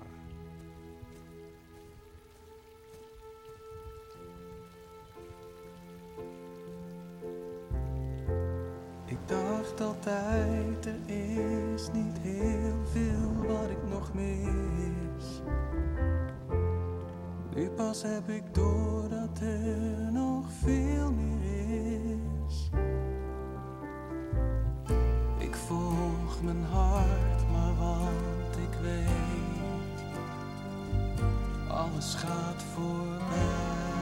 Ik dacht altijd, er is niet heel veel wat ik nog mis. Nu pas heb ik door dat er nog veel meer is. Ik volg mijn hart, maar want ik weet, alles gaat voorbij.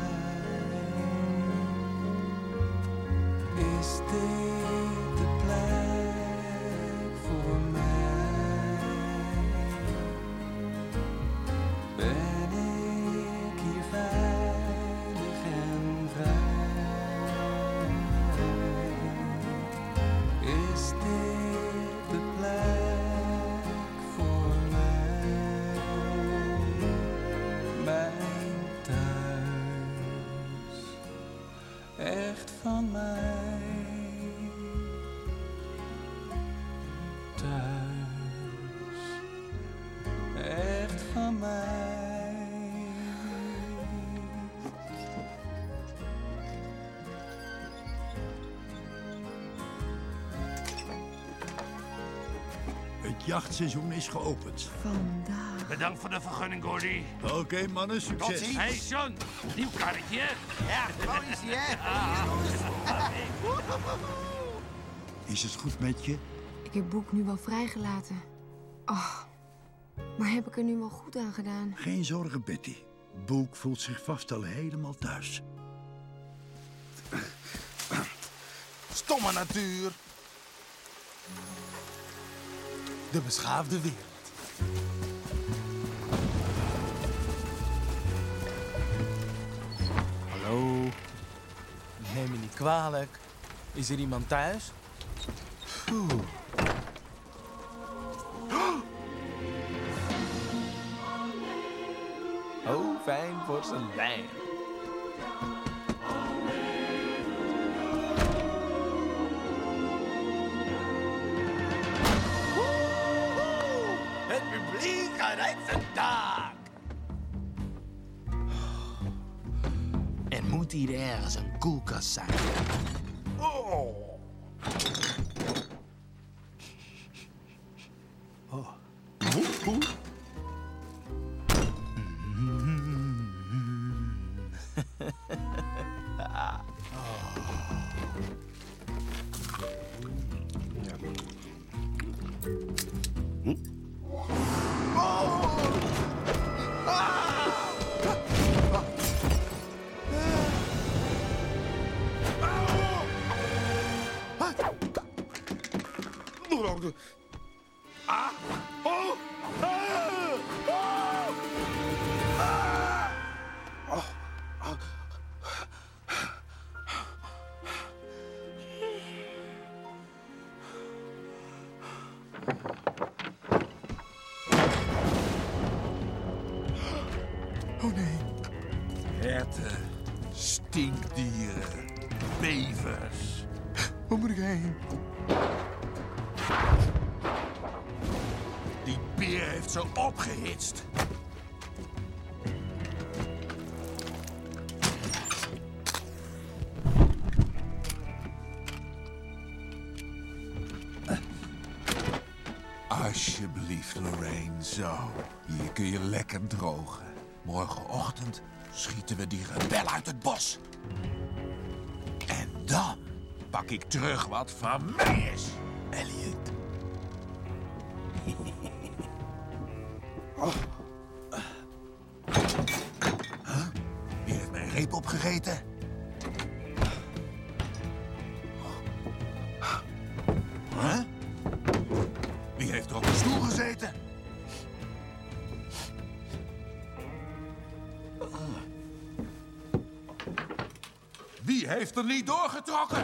Is dit de plek voor mij? Ben ik hier veilig en vrij? Is dit de plek voor mij? Mijn thuis, echt van mij. Echt van mij. Het jachtseizoen is geopend. Vandaag. Bedankt voor de vergunning, Gordy. Oké, mannen, succes. Hey, John. Nieuw karretje. Ja, gewoon is hij, hè? Is het goed met je? Ik heb Boek nu wel vrijgelaten. Oh, maar heb ik er nu wel goed aan gedaan? Geen zorgen, Betty. Boek voelt zich vast al helemaal thuis. Stomme natuur. De beschaafde wereld. Hallo. Neem me niet kwalijk. Is er iemand thuis? fijn porselein. Het publiek gaat uit zijn dak. Er moet hier ergens een koelkast zijn. Oh. Oh nee. Herten, stinkdieren, bevers. Waar moet ik heen? Die beer heeft ze opgehitst. Alsjeblieft, Lorraine, zo. Hier kun je lekker drogen. Morgenochtend schieten we die rebel uit het bos. En dan pak ik terug wat van mij is, Elliot. Huh? Wie heeft mijn reep opgegeten? Huh? Wie heeft er op de stoel gezeten? Wie heeft er niet doorgetrokken?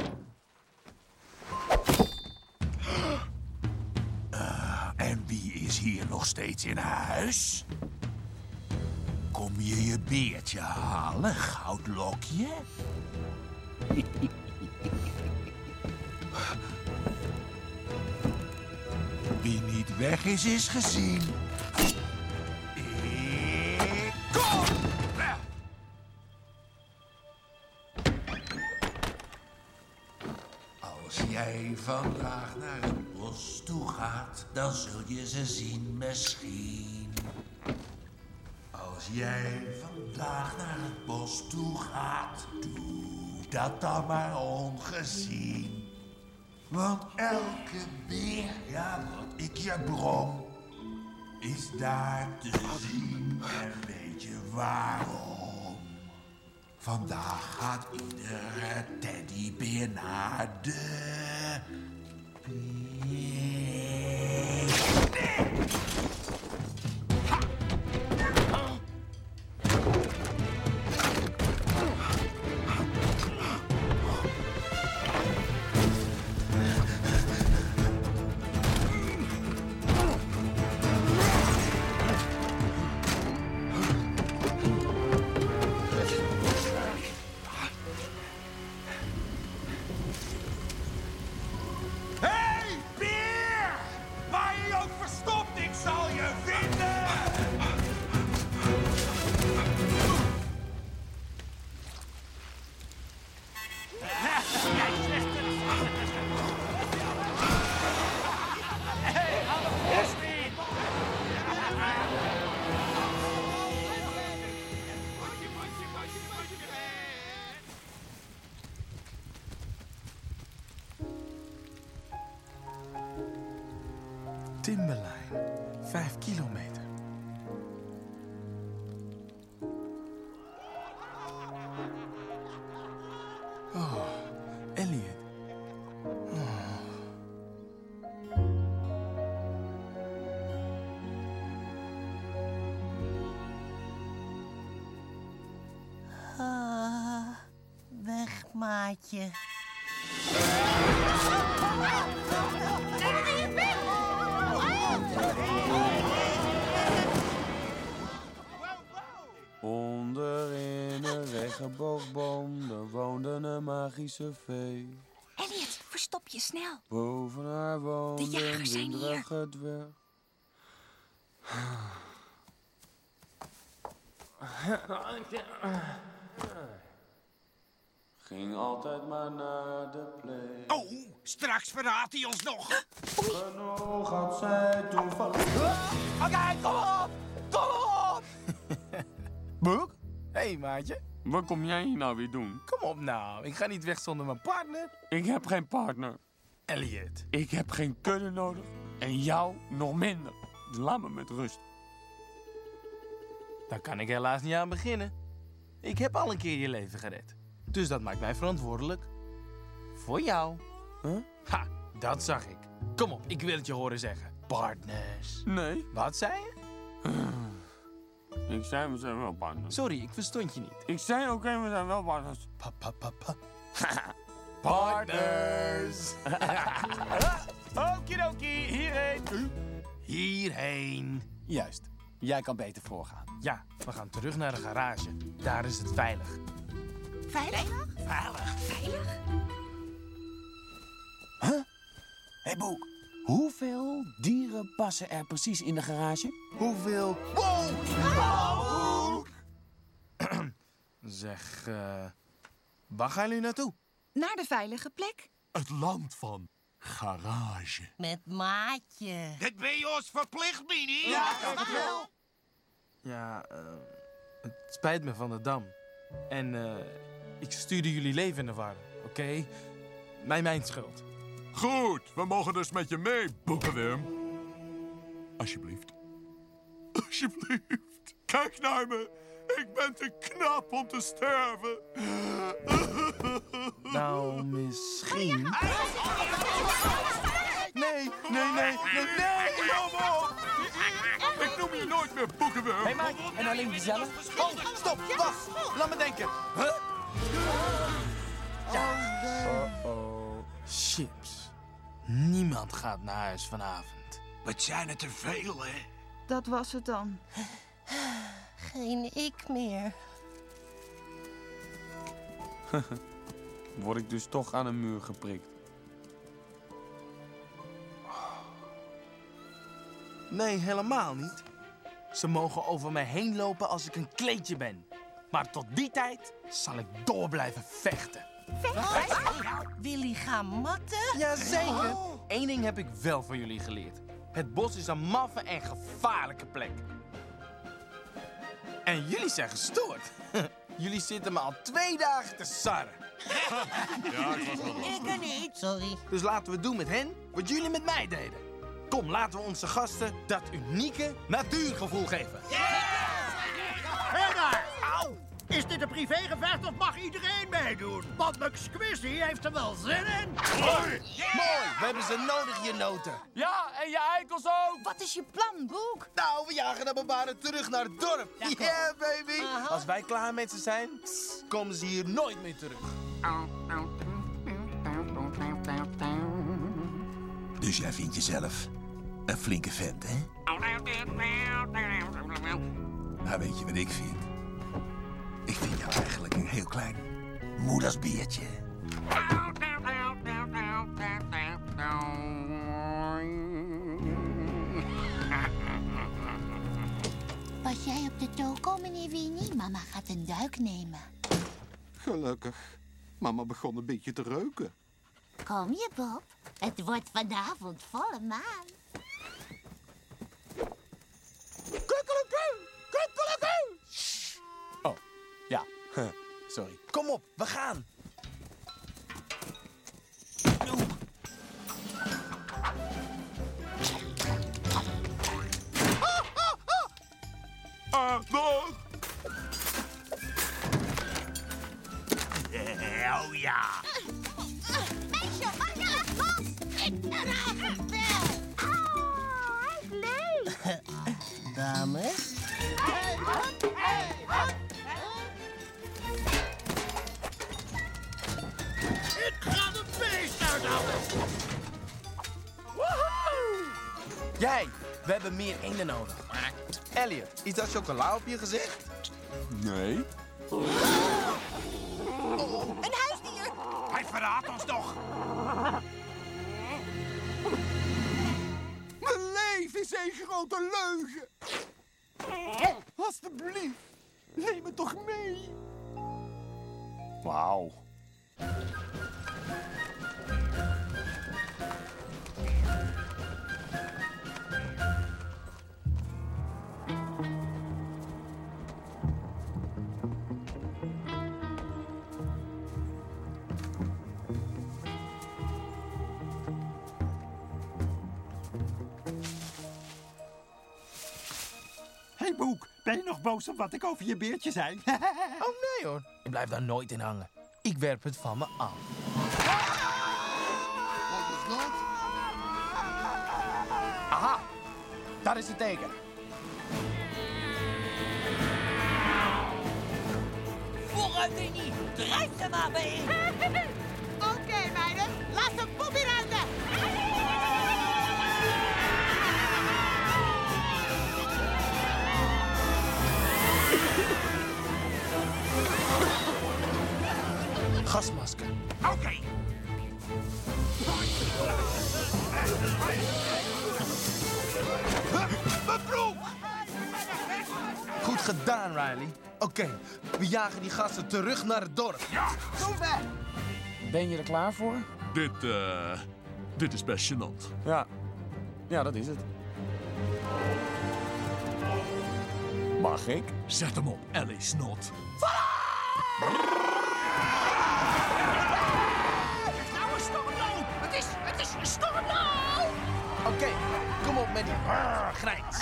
En wie is hier nog steeds in huis? Kom je je beertje halen, goudlokje? Wie niet weg is, is gezien. Ik kom! Als jij vandaag naar het bos toe gaat, dan zul je ze zien misschien. Als jij vandaag naar het bos toe gaat, doe dat dan maar ongezien. Want elke beer, ja, wat ik je brom, is daar te zien. En weet je waarom? Vandaag gaat iedere teddybeer naar de picknick. Timberline, 5 kilometer. Oh, Elliot. Weg, maatje. regenboogboom, daar woonde een magische vee. Elliot, verstop je snel. Boven haar woonde De jagers zijn een hier. windrige dwerg. Ging altijd maar naar de plek. Oh, straks verraadt hij ons nog. Genoeg had zij toevallig. Oké, kom op! Kom op! Boek? Hé, hey, maatje. Wat kom jij hier nou weer doen? Kom op nou, ik ga niet weg zonder mijn partner. Ik heb geen partner. Elliot. Ik heb geen kudde nodig. En jou nog minder. Dus laat me met rust. Daar kan ik helaas niet aan beginnen. Ik heb al een keer je leven gered. Dus dat maakt mij verantwoordelijk. Voor jou. Huh? Ha, dat zag ik. Kom op, ik wil het je horen zeggen. Partners. Nee. Wat zei je? Ik zei, we zijn wel partners. Sorry, ik verstond je niet. Ik zei, oké, we zijn wel partners. Partners. Okidoki, hierheen. Hierheen. Juist. Jij kan beter voorgaan. Ja, we gaan terug naar de garage. Daar is het veilig. Veilig? Veilig. Huh? Hé, Boek. Hoeveel dieren passen er precies in de garage? Hoeveel? Wow! Zeg, waar gaan jullie naartoe? Naar de veilige plek. Het land van garage. Met Maatje. Dit ben je ons verplicht, Mini. Ja, wel. Ja, het spijt me van de dam. En ik stuurde jullie leven in de war, oké? Mijn schuld. Goed, we mogen dus met je mee, Boekenwim. Alsjeblieft. Alsjeblieft. Kijk naar me. Ik ben te knap om te sterven. Nou, misschien... Nee, kom op. Ik noem je nooit meer Boekenwim. Hé, Mike. En alleen jezelf? Oh, stop, wacht. Laat me denken. Huh? Uh-oh. Chips. Niemand gaat naar huis vanavond. Wat zijn er te veel, hè? Dat was het dan. Geen ik meer. Word ik dus toch aan een muur geprikt. Nee, helemaal niet. Ze mogen over mij heen lopen als ik een kleedje ben. Maar tot die tijd zal ik door blijven vechten. Wil hij gaan matten? Jazeker. Eén ding heb ik wel van jullie geleerd. Het bos is een maffe en gevaarlijke plek. En jullie zijn gestoord. Jullie zitten me al 2 dagen te sarren. Ja, ik was wel Ik niet. Sorry. Dus laten we doen met hen wat jullie met mij deden. Kom, laten we onze gasten dat unieke natuurgevoel geven. Hé daar! Au! Is dit een privégevecht of mag iedereen meedoen? Want McSquizzy heeft er wel zin in. Mooi! We hebben ze nodig, je noten. Ja, en je eikels ook. Wat is je plan, Boek? Nou, we jagen de barbaren terug naar het dorp. Yeah, baby! Als wij klaar met ze zijn, komen ze hier nooit meer terug. Dus jij vindt jezelf een flinke vent, hè? Nou, weet je wat ik vind? Ik vind jou eigenlijk een heel klein moedersbeertje. Pas jij op de toko, meneer Winnie? Mama gaat een duik nemen. Gelukkig. Mama begon een beetje te reuken. Kom je, Bob? Het wordt vanavond volle maan. Oh, ja. Sorry. Kom op, we gaan. Nog. Oh ja. Meisje, maak je echt los! Ik ben er wel. Oh, hij is leeg. Dames. Ik ga de beest uithalen. Jij, we hebben meer eenden nodig. Elliot, is dat chocola op je gezicht? Nee. Een huisdier! Hij verraadt ons toch! Mijn leven is één grote leugen. Alsjeblieft, neem me toch mee. Wauw. Hé Boek, ben je nog boos op wat ik over je beertje zei? Oh nee hoor, ik blijf daar nooit in hangen. Ik werp het van me af. Wat is dat? Aha, daar is het teken. Vooruit, Dini! Drijf ze maar mee! Oké, meiden, laat de poepie ruiken! Gasmasker. Oké. Mijn broek! Goed gedaan, Riley. Oké, we jagen die gasten terug naar het dorp. Ja! Ben je er klaar voor? Dit is best gênant. Ja, dat is het. Mag ik? Zet hem op, Ellie Snot. Het is een stormloop! Oké, kom op met die grijns.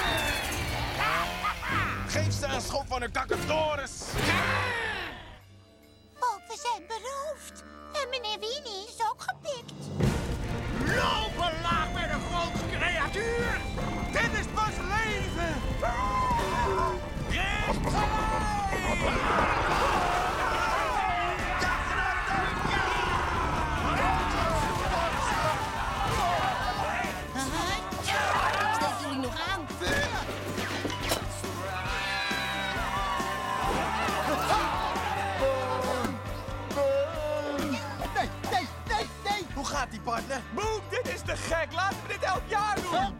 Geef ze een schop van hun kakatoris. Bob, we zijn beroofd. En meneer Winnie is ook gepikt. Lopen laag met een grote creatuur! Dit is pas leven! Steek jullie nog aan? Nee. Hoe gaat die partner? Boem, dit is te gek. Laten we dit elk jaar doen.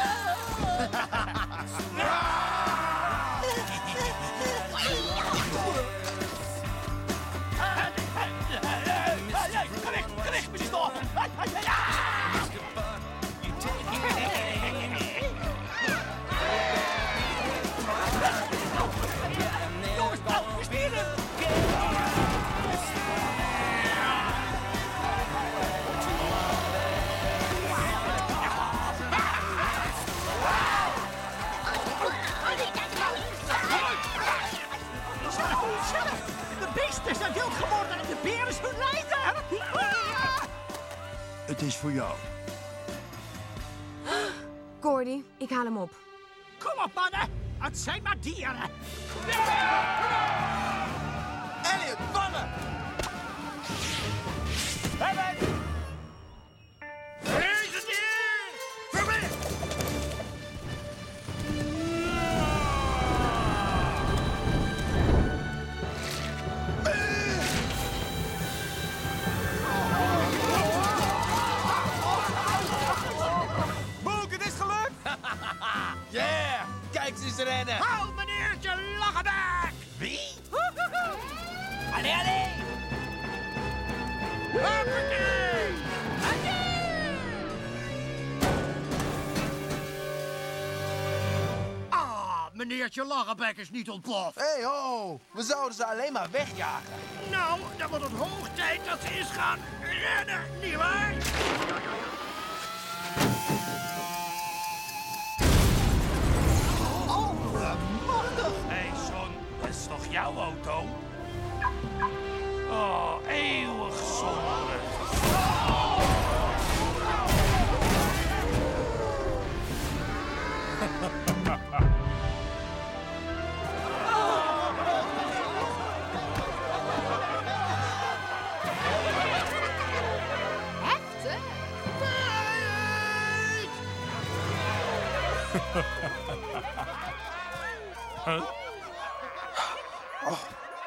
Gericht met die stof! Jongens, we spelen! De beesten zijn wild geworden en de beer is hun leider! Het is voor jou. Cordy, ik haal hem op. Kom op, mannen! Het zijn maar dieren! Elliot, vangen! Deze dier! Verweg! Boek, het is gelukt. Yeah, kijk ze eens rennen. Hou meneertje Lachenbek! Wie? Allee, allee! Hoppakee! Meneertje Lachenbek is niet ontploft. Hé, ho, we zouden ze alleen maar wegjagen. Nou, dan wordt het hoog tijd dat ze eens gaan rennen, nietwaar? Hé, son, dat is toch jouw auto? Oh, eeuwig zonde. Heftig. Huh?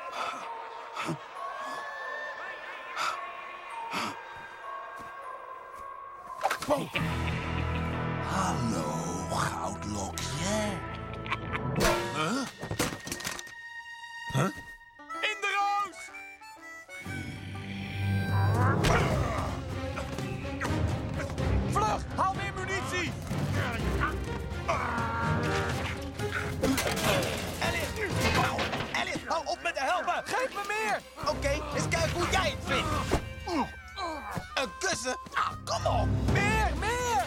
Huh? In de roos! Vlug, haal meer munitie! Elliot, hou op met de helpen! Geef me meer! Oké, eens kijken hoe jij het vindt. Een kussen? Ah, kom op! Meer, meer!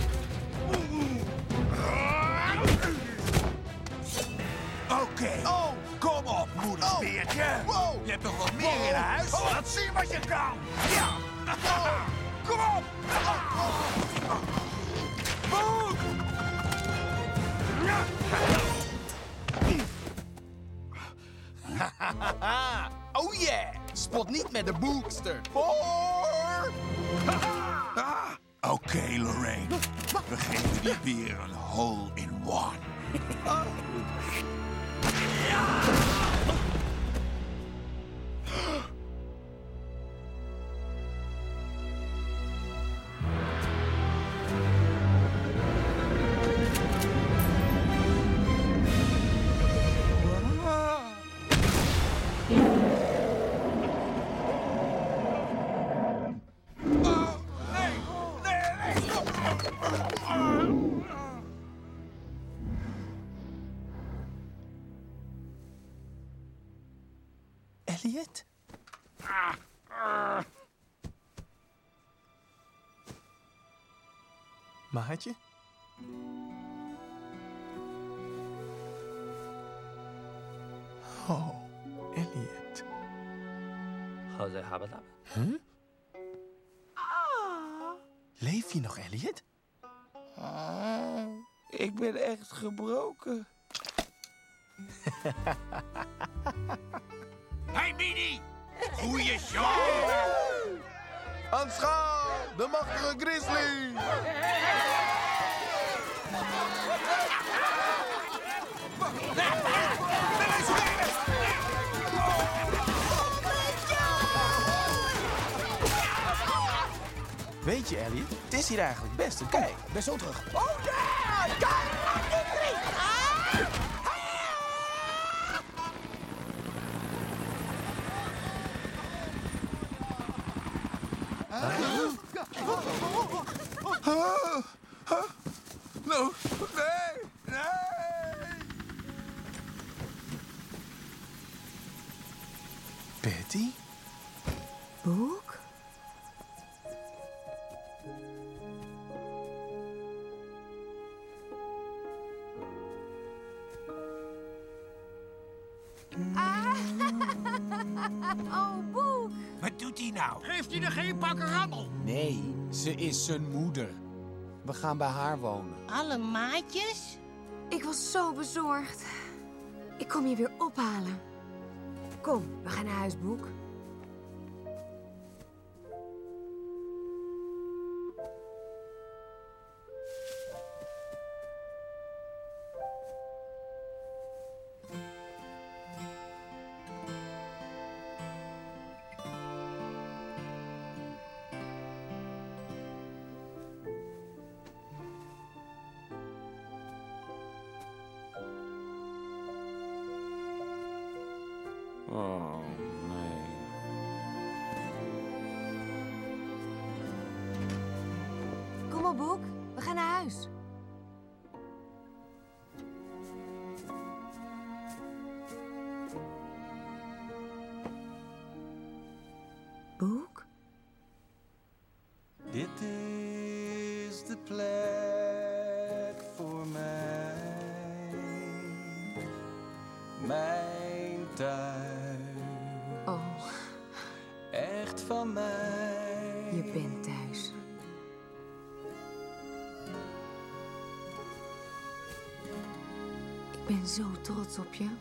Oké. Oh! Kom op, moedersbeertje. Wow! Je hebt nog wat meer in huis? Laat zien wat je kan. Ja. Kom op. Boek! Oh yeah! Spot niet met de boekster. Oké, Lorraine. We geven die weer een hole in one. Elliot? Maatje? Oh, Elliot. Huh? Leef je nog, Elliot? Ik ben echt gebroken. Hey, Mini! Goeie show! Aanschouw, de machtige grizzly! Weet je, Elliot, het is hier eigenlijk best oké. Ik ben zo terug. Oh ja! Kijk, No, nee, nee. Betty? Boek? Oh, Boek. Wat doet hij nou? Geeft hij er geen pakken rammel? Nee, ze is zijn moeder. We gaan bij haar wonen. Alle maatjes? Ik was zo bezorgd. Ik kom je weer ophalen. Kom, we gaan naar huis, Boek. Oh, nee. Kom op, Boek. We gaan naar huis. Boek? Dit is de plek voor mij. Mijn tuin. Oh. Echt van mij. Je bent thuis. Ik ben zo trots op je.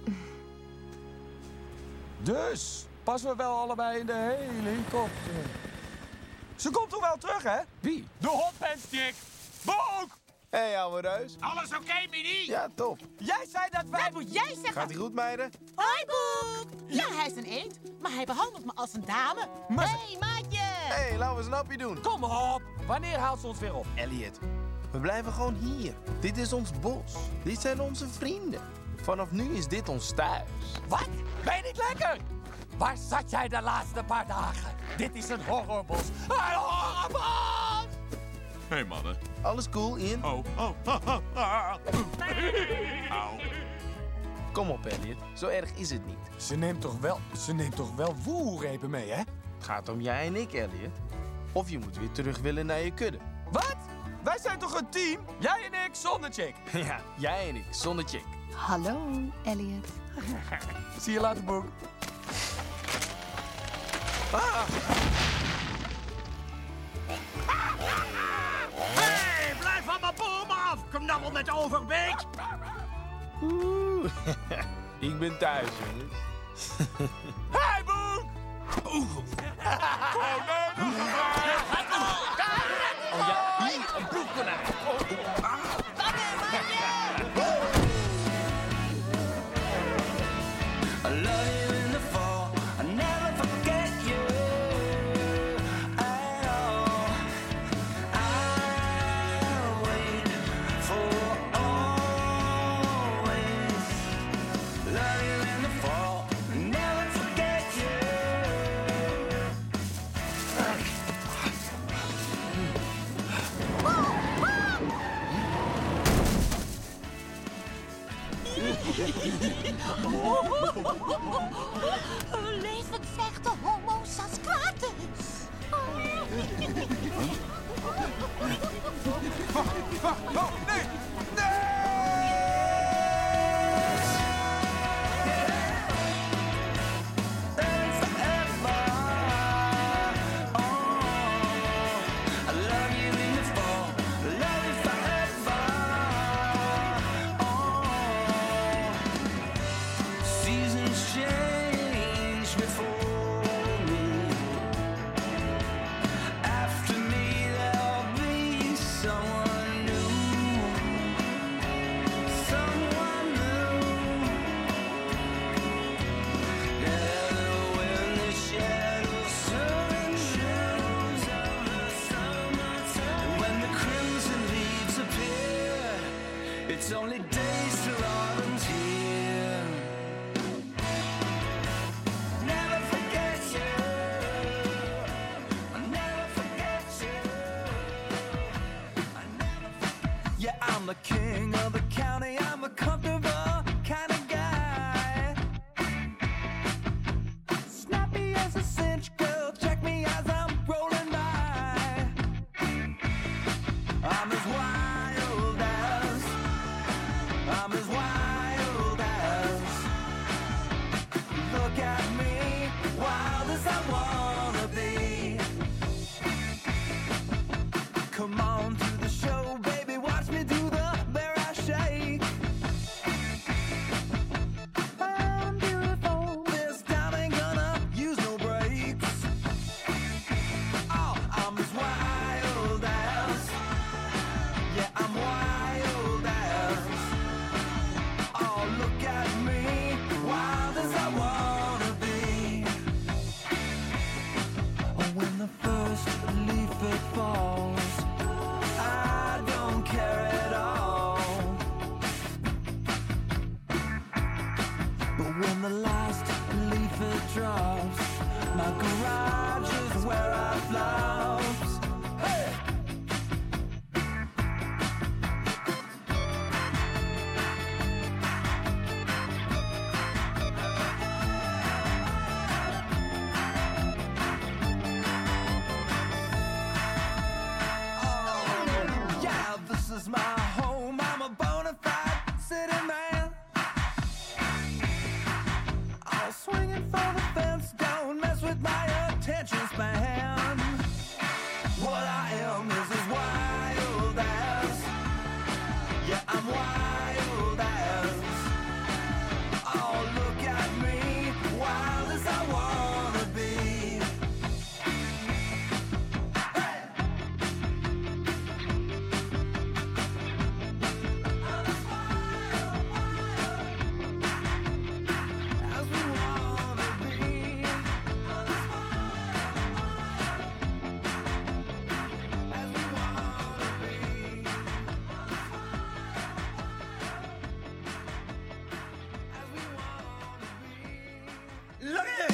Dus, passen we wel allebei in de helikopter. Ze komt toch wel terug, hè? Wie? De hotpantstick. Boek! Hé, hey, ouwe reus. Alles oké, Mini? Ja, top. Jij zei dat wij... Dat moet jij zeggen. Gaat ie goed, meiden? Hoi, Boek. Ja, hij is een eend, maar hij behandelt me als een dame. Maar ze- Hé, maatje. Hé, hey, laten we een snapje doen. Kom op! Wanneer haalt ze ons weer op? Elliot, we blijven gewoon hier. Dit is ons bos. Dit zijn onze vrienden. Vanaf nu is dit ons thuis. Wat? Ben je niet lekker? Waar zat jij de laatste paar dagen? Dit is een horrorbos. Een horrorbos! Hey mannen. Alles cool, Ian? Oh. Auw. Kom op, Elliot. Zo erg is het niet. Ze neemt toch wel woelrepen mee, hè? Het gaat om jij en ik, Elliot. Of je moet weer terug willen naar je kudde. Wat? Wij zijn toch een team? Jij en ik zonder chick. Ja, jij en ik, zonder chick. Hallo, Elliot. Zie je later, Boek. Hey, blijf van mijn boom af, knabbel met Overbeek. Oeh, ik ben thuis, jongens. Hey, Boek! Oh ja, hier, een proefkonijn. I love you in the fall. I never forget you at all. I'll wait for always. Love you in the fall. Never forget you. Levensvechter homo Sastratus. Oh, nee! It's only days till autumn's here. Never forget you. I'll never forget you. Yeah, I'm the king of the county. I'm a comfortable kind of guy. Snappy as a cinch, girl. Check me as I'm rolling by. I'm as wild as. I'm as wild as. Look at me, wild as I wanna be. Come on to the show, baby, watch me do the bear I shake. I'm beautiful, this time ain't gonna use no brakes. Oh, I'm as wild as. Yeah, I'm wild as. Oh, look at me, wild as I wanna be. Oh, when the first leaf it falls, I don't care at all. But when the last leaf it drops, my garage is where I flops. Hey! Yeah, this is my home. I'm a bona fide city man. I'll swing it for the fence. Don't mess with my attention span. Langer!